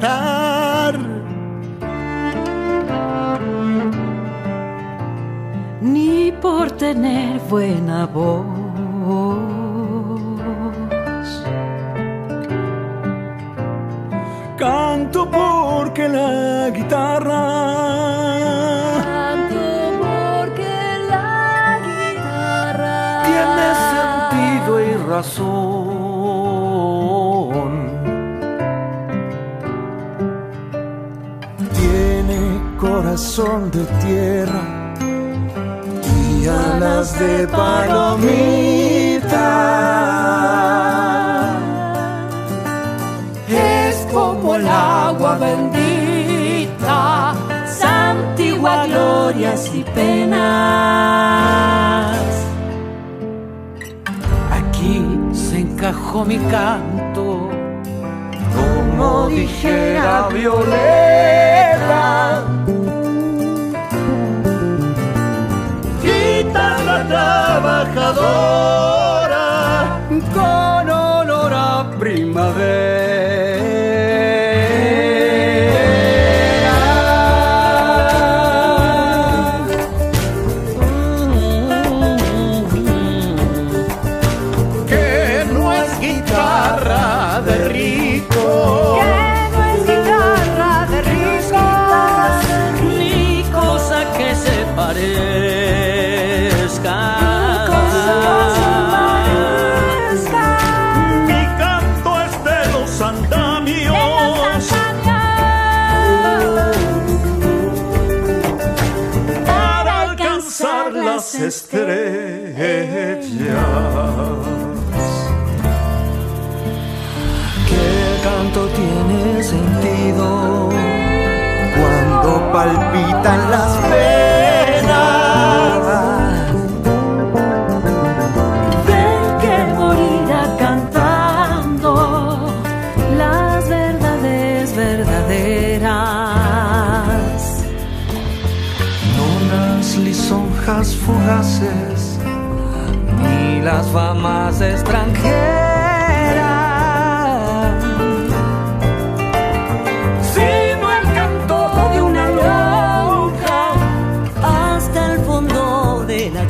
cantar, ni por tener buena voz. Canto porque la guitarra, canto porque la guitarra tiene sentido y razón. corazón de tierra y alas de palomita. Es como el agua bendita, santigua glorias y penas. Aquí se encajó mi canto, como dijera Violeta. Guitarra trabajadora, con olor a primavera. Que no es guitarra de rico, que no es guitarra de rico, ni cosa que se parezca. Mi canto es de los andamios, para alcanzar las estrellas. ¿Qué canto tiene sentido cuando palpitan las penas del que morirá cantando las verdades verdaderas? no las lisonjas fugaces ni las famas extranjeras, sino el canto de una lonja hasta el fondo de la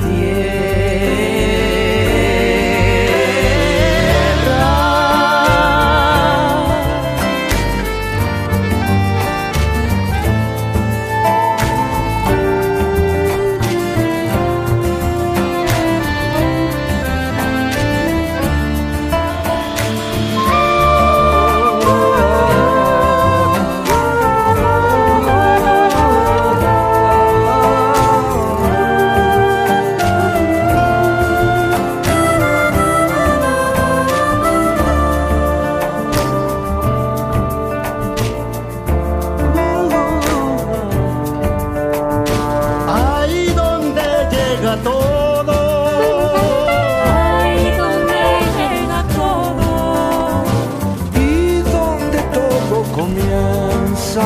ahí donde llega todo, ahí donde llega todo, y donde todo comienza.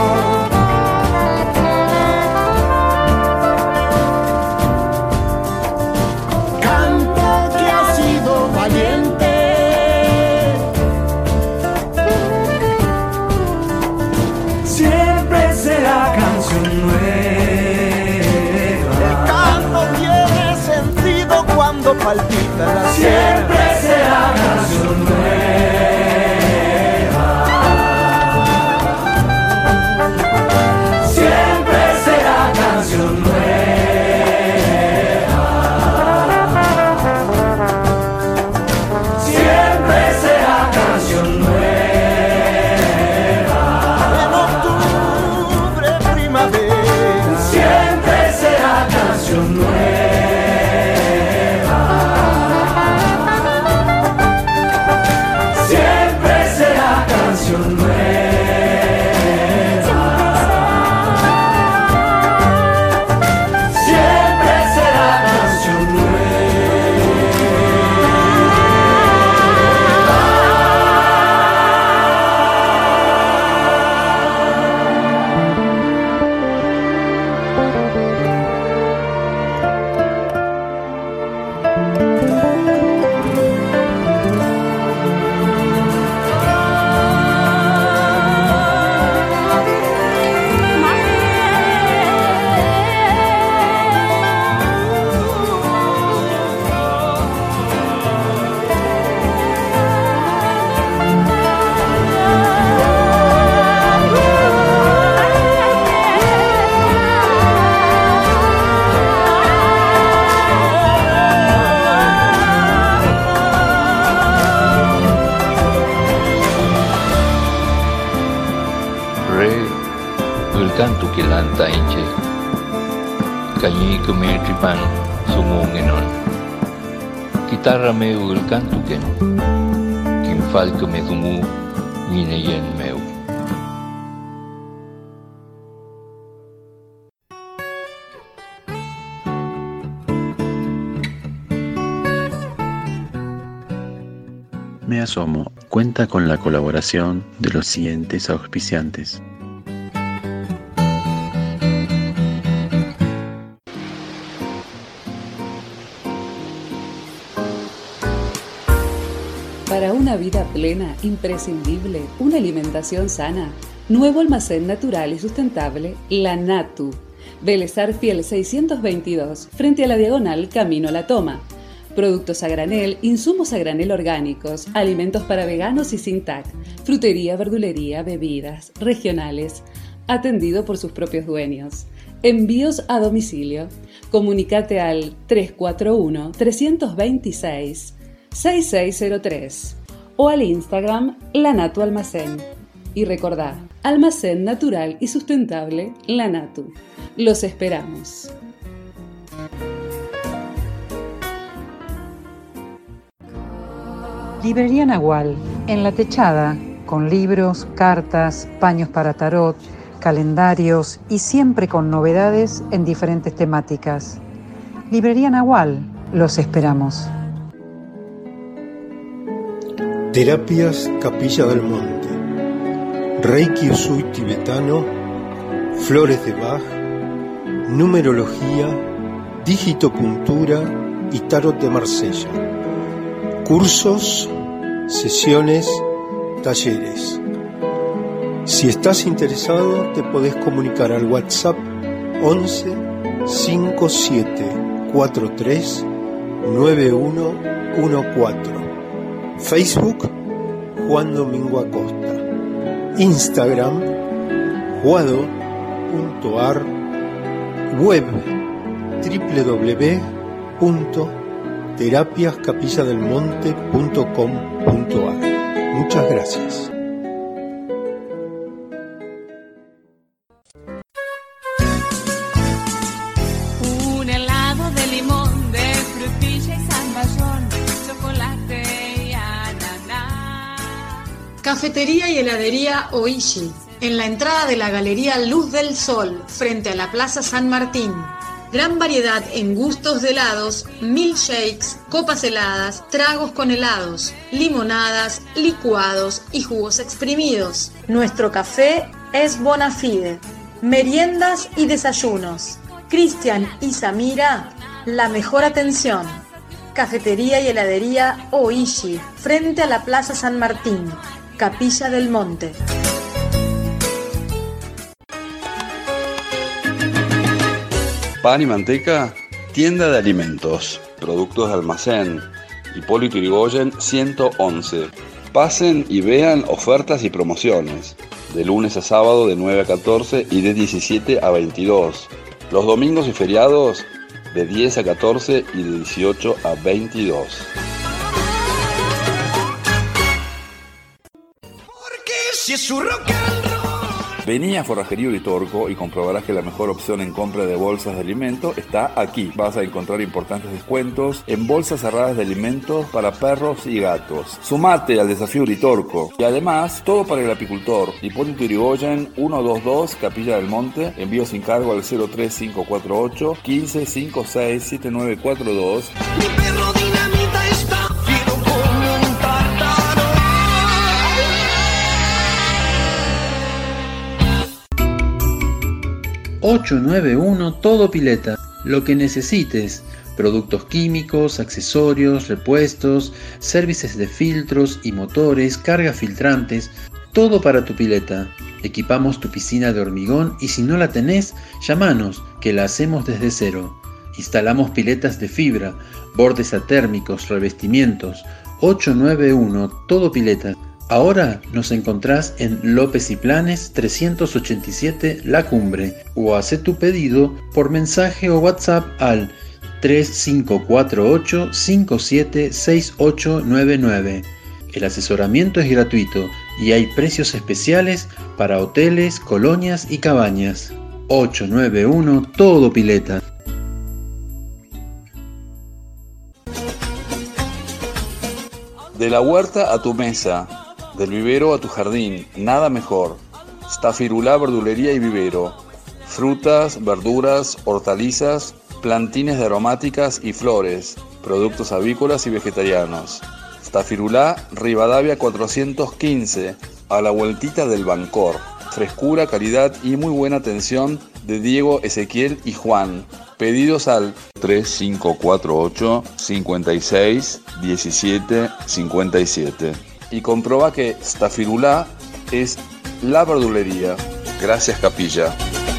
canto que ha sido valiente, siempre será canción nueva. El canto tiene sentido cuando palpita la Siempre será canción nueva. Siempre será canción nueva. Siempre será canción nueva. en octubre, primavera. Siempre será canción nueva. canto que lanta inche cañí que me tripan sumo enon guitarra meu el canto que falco me dumu ni neyen meu. Me Asomo cuenta con la colaboración de los siguientes auspiciantes. Para una vida plena, imprescindible, una alimentación sana, nuevo almacén natural y sustentable, La Natu. Vélez Arfiel 622, frente a la diagonal Camino a la Toma. Productos a granel, insumos a granel orgánicos, alimentos para veganos y sin TAC, frutería, verdulería, bebidas, regionales, atendido por sus propios dueños. Envíos a domicilio. Comunicate al 341-326-6603 o al Instagram La Natu Almacén. Y recordá, almacén natural y sustentable La Natu. Los esperamos. Librería Nahual, en La Techada, con libros, cartas, paños para tarot, calendarios y siempre con novedades en diferentes temáticas. Librería Nahual, los esperamos. Terapias Capilla del Monte, Reiki Usui tibetano, flores de Bach, numerología, digitopuntura y tarot de Marsella. Cursos, sesiones, talleres. Si estás interesado, te podés comunicar al WhatsApp 11 57 43 9114. Facebook, Juan Domingo Acosta. Instagram, juado.ar. Web, www.terapiascapilladelmonte.com.ar. Muchas gracias. Un helado de limón, de frutilla y zamballón, chocolate y ananá. Cafetería y heladería Oishi, en la entrada de la Galería Luz del Sol, frente a la Plaza San Martín. Gran variedad en gustos de helados, milkshakes, copas heladas, tragos con helados, limonadas, licuados y jugos exprimidos. Nuestro café es Bonafide. Meriendas y desayunos. Cristian y Samira, la mejor atención. Cafetería y heladería Oishi, frente a la Plaza San Martín, Capilla del Monte. Pan y manteca, tienda de alimentos, productos de almacén, Hipólito Yrigoyen 111. Pasen y vean ofertas y promociones, de lunes a sábado de 9 a 14 y de 17 a 22. Los domingos y feriados de 10 a 14 y de 18 a 22. Porque si es su rock and roll. Vení a Forrajería Uritorco y comprobarás que la mejor opción en compra de bolsas de alimento está aquí. Vas a encontrar importantes descuentos en bolsas cerradas de alimentos para perros y gatos. Sumate al desafío Uritorco. Y además, todo para el apicultor. Hipólito Yrigoyen 122, Capilla del Monte. Envío sin cargo al 03548 15 56 7942. Mi perro dinamita está fiero como un tártaro. 891 Todo Pileta, lo que necesites, productos químicos, accesorios, repuestos, servicios de filtros y motores, cargas filtrantes, todo para tu pileta. Equipamos tu piscina de hormigón y si no la tenés, llámanos, que la hacemos desde cero. Instalamos piletas de fibra, bordes atérmicos, revestimientos. 891 Todo Pileta. Ahora nos encontrás en López y Planes 387 La Cumbre o haz tu pedido por mensaje o WhatsApp al 3548 576899. El asesoramiento es gratuito y hay precios especiales para hoteles, colonias y cabañas. 891 Todo Pileta. De la huerta a tu mesa, del vivero a tu jardín, nada mejor. Stafirulá Verdulería y Vivero. Frutas, verduras, hortalizas, plantines de aromáticas y flores, productos avícolas y vegetarianos. Stafirulá Rivadavia 415, a la vueltita del Bancor. Frescura, calidad y muy buena atención de Diego, Ezequiel y Juan. Pedidos al 3548 56 17 57. Y comproba que Stafirulá es la verdulería. Gracias, Capilla.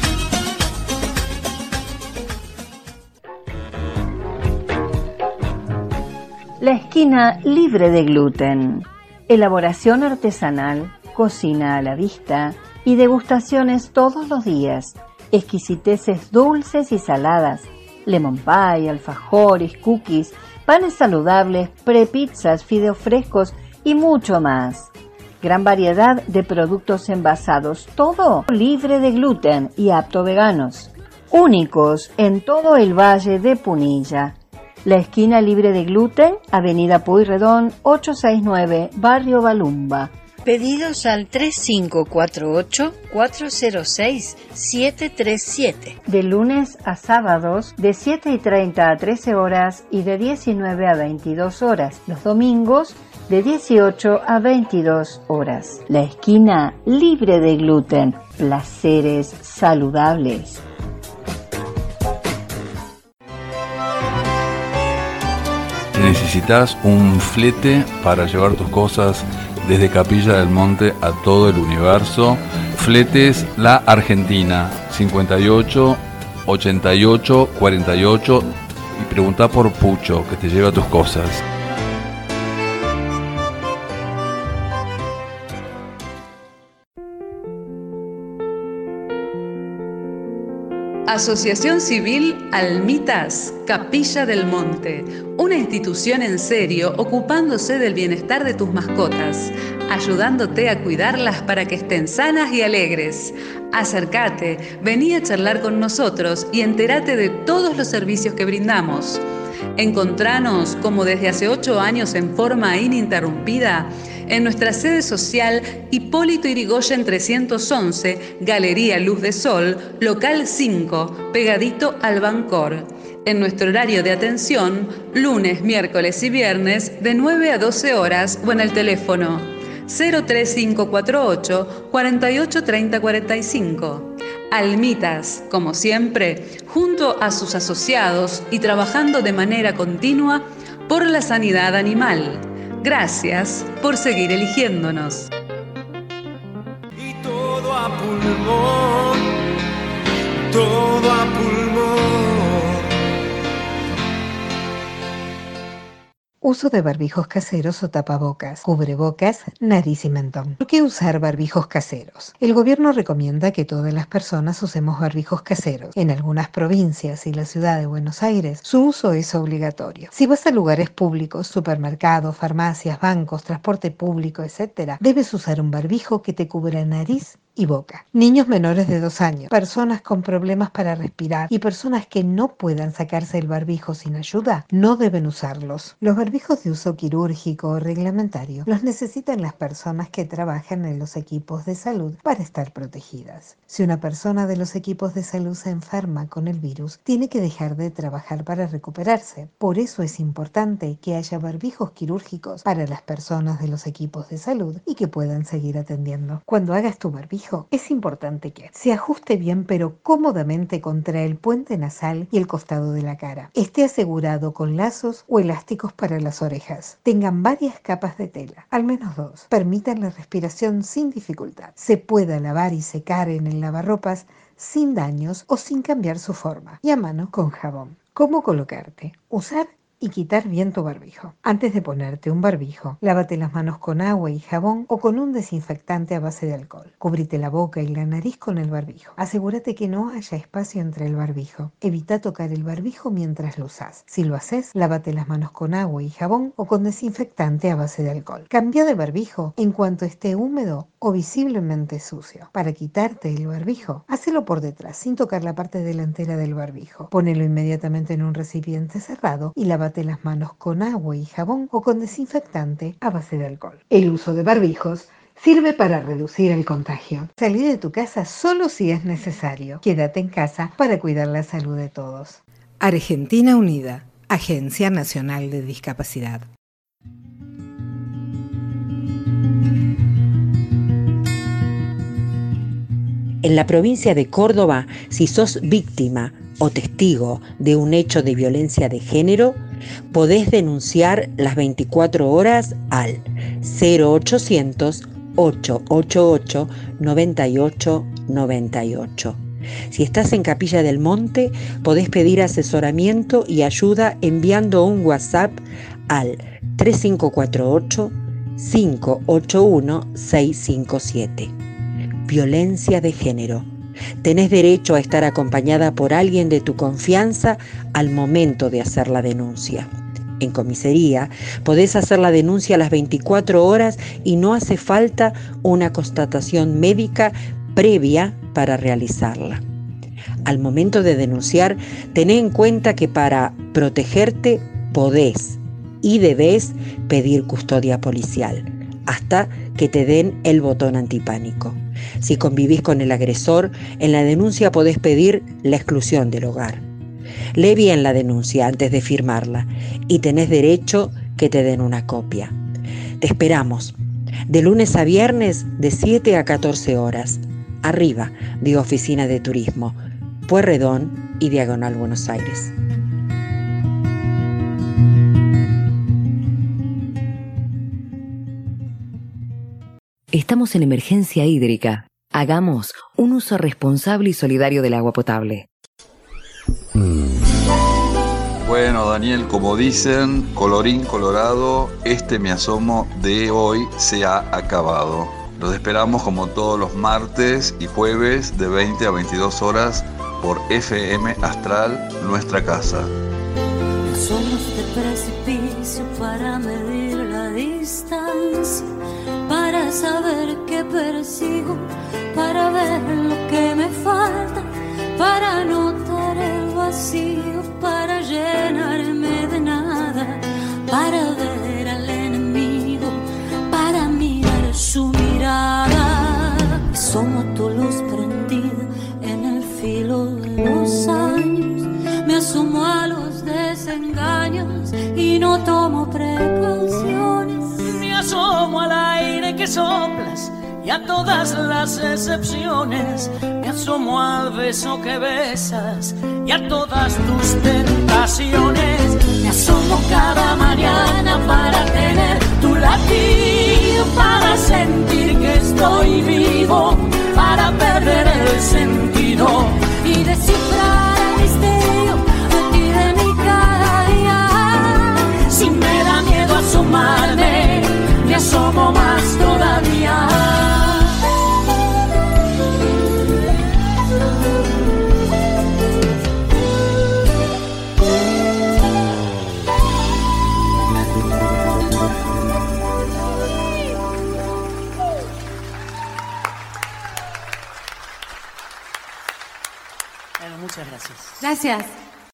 La esquina libre de gluten. Elaboración artesanal, cocina a la vista y degustaciones todos los días. Exquisiteces dulces y saladas, lemon pie, alfajores, cookies, panes saludables, prepizzas, fideos frescos y mucho más. Gran variedad de productos envasados, todo libre de gluten y apto veganos. Únicos en todo el Valle de Punilla. La esquina libre de gluten, Avenida Pueyrredón 869, Barrio Balumba. Pedidos al 3548-406-737. De lunes a sábados, de 7:30 a 13 horas y de 19 a 22 horas. Los domingos, de 18 a 22 horas. La esquina libre de gluten. Placeres saludables. ¿Necesitas un flete para llevar tus cosas desde Capilla del Monte a todo el universo? Fletes La Argentina, 58 88 48, y pregunta por Pucho, que te lleva tus cosas. Asociación Civil Almitas, Capilla del Monte, una institución en serio ocupándose del bienestar de tus mascotas, ayudándote a cuidarlas para que estén sanas y alegres. Acércate, vení a charlar con nosotros y entérate de todos los servicios que brindamos. Encontranos, como desde hace 8 años en forma ininterrumpida, en nuestra sede social Hipólito Yrigoyen 311, Galería Luz de Sol, local 5, pegadito al Bancor. En nuestro horario de atención, lunes, miércoles y viernes, de 9 a 12 horas o en el teléfono 03548 48 30 45. Almitas, como siempre, junto a sus asociados y trabajando de manera continua por la sanidad animal. Gracias por seguir eligiéndonos. Y todo a pulmón, todo a pulmón. Uso de barbijos caseros o tapabocas, cubrebocas, nariz y mentón. ¿Por qué usar barbijos caseros? El gobierno recomienda que todas las personas usemos barbijos caseros. En algunas provincias y la ciudad de Buenos Aires, su uso es obligatorio. Si vas a lugares públicos, supermercados, farmacias, bancos, transporte público, etc., debes usar un barbijo que te cubra nariz y boca. Niños menores de 2 años, personas con problemas para respirar y personas que no puedan sacarse el barbijo sin ayuda, no deben usarlos. Los barbijos de uso quirúrgico o reglamentario los necesitan las personas que trabajan en los equipos de salud para estar protegidas. Si una persona de los equipos de salud se enferma con el virus, tiene que dejar de trabajar para recuperarse. Por eso es importante que haya barbijos quirúrgicos para las personas de los equipos de salud y que puedan seguir atendiendo. Cuando hagas tu barbijo, es importante que se ajuste bien pero cómodamente contra el puente nasal y el costado de la cara. Esté asegurado con lazos o elásticos para las orejas. Tengan varias capas de tela, al menos 2. Permitan la respiración sin dificultad. Se pueda lavar y secar en el lavarropas sin daños o sin cambiar su forma y a mano con jabón. ¿Cómo colocarte? Usar y quitar bien tu barbijo. Antes de ponerte un barbijo, lávate las manos con agua y jabón o con un desinfectante a base de alcohol. Cúbrete la boca y la nariz con el barbijo. Asegúrate que no haya espacio entre el barbijo. Evita tocar el barbijo mientras lo usás. Si lo haces, lávate las manos con agua y jabón o con desinfectante a base de alcohol. Cambia de barbijo en cuanto esté húmedo o visiblemente sucio. Para quitarte el barbijo, hacelo por detrás, sin tocar la parte delantera del barbijo. Ponelo inmediatamente en un recipiente cerrado y lávate las manos con agua y jabón o con desinfectante a base de alcohol. El uso de barbijos sirve para reducir el contagio. Salí de tu casa solo si es necesario. Quédate en casa para cuidar la salud de todos. Argentina Unida, Agencia Nacional de Discapacidad. En la provincia de Córdoba, si sos víctima o testigo de un hecho de violencia de género, podés denunciar las 24 horas al 0800 888 9898. Si estás en Capilla del Monte, podés pedir asesoramiento y ayuda enviando un WhatsApp al 3548 581 657. Violencia de género. Tenés derecho a estar acompañada por alguien de tu confianza al momento de hacer la denuncia. En comisaría podés hacer la denuncia a las 24 horas y no hace falta una constatación médica previa para realizarla. Al momento de denunciar, tené en cuenta que para protegerte podés y debés pedir custodia policial hasta que te den el botón antipánico. Si convivís con el agresor, en la denuncia podés pedir la exclusión del hogar. Lee bien la denuncia antes de firmarla y tenés derecho que te den una copia. Te esperamos de lunes a viernes de 7 a 14 horas, arriba de Oficina de Turismo, Pueyrredón y Diagonal Buenos Aires. Estamos en emergencia hídrica. Hagamos un uso responsable y solidario del agua potable. Bueno, Daniel, como dicen, colorín colorado, este Me Asomo de hoy se ha acabado. Los esperamos como todos los martes y jueves de 20 a 22 horas por FM Astral, nuestra casa. Somos de precipicio para medir la distancia, para saber qué persigo, para ver lo que me falta, para notar el vacío, para llenarme de nada, para ver al enemigo, para mirar su mirada. Somos tu luz prendida en el filo de los años, me asomo a los desengaños y no tomo precauciones. Me asomo al aire que soplas y a todas las excepciones. Me asomo al beso que besas y a todas tus tentaciones. Me asomo cada mañana para tener tu latido, para sentir que estoy vivo, para perder el sentido y descifrar el misterio aquí de mi cada día. Si me da miedo asomarme, me asomo más todavía. Bueno, muchas gracias. Gracias.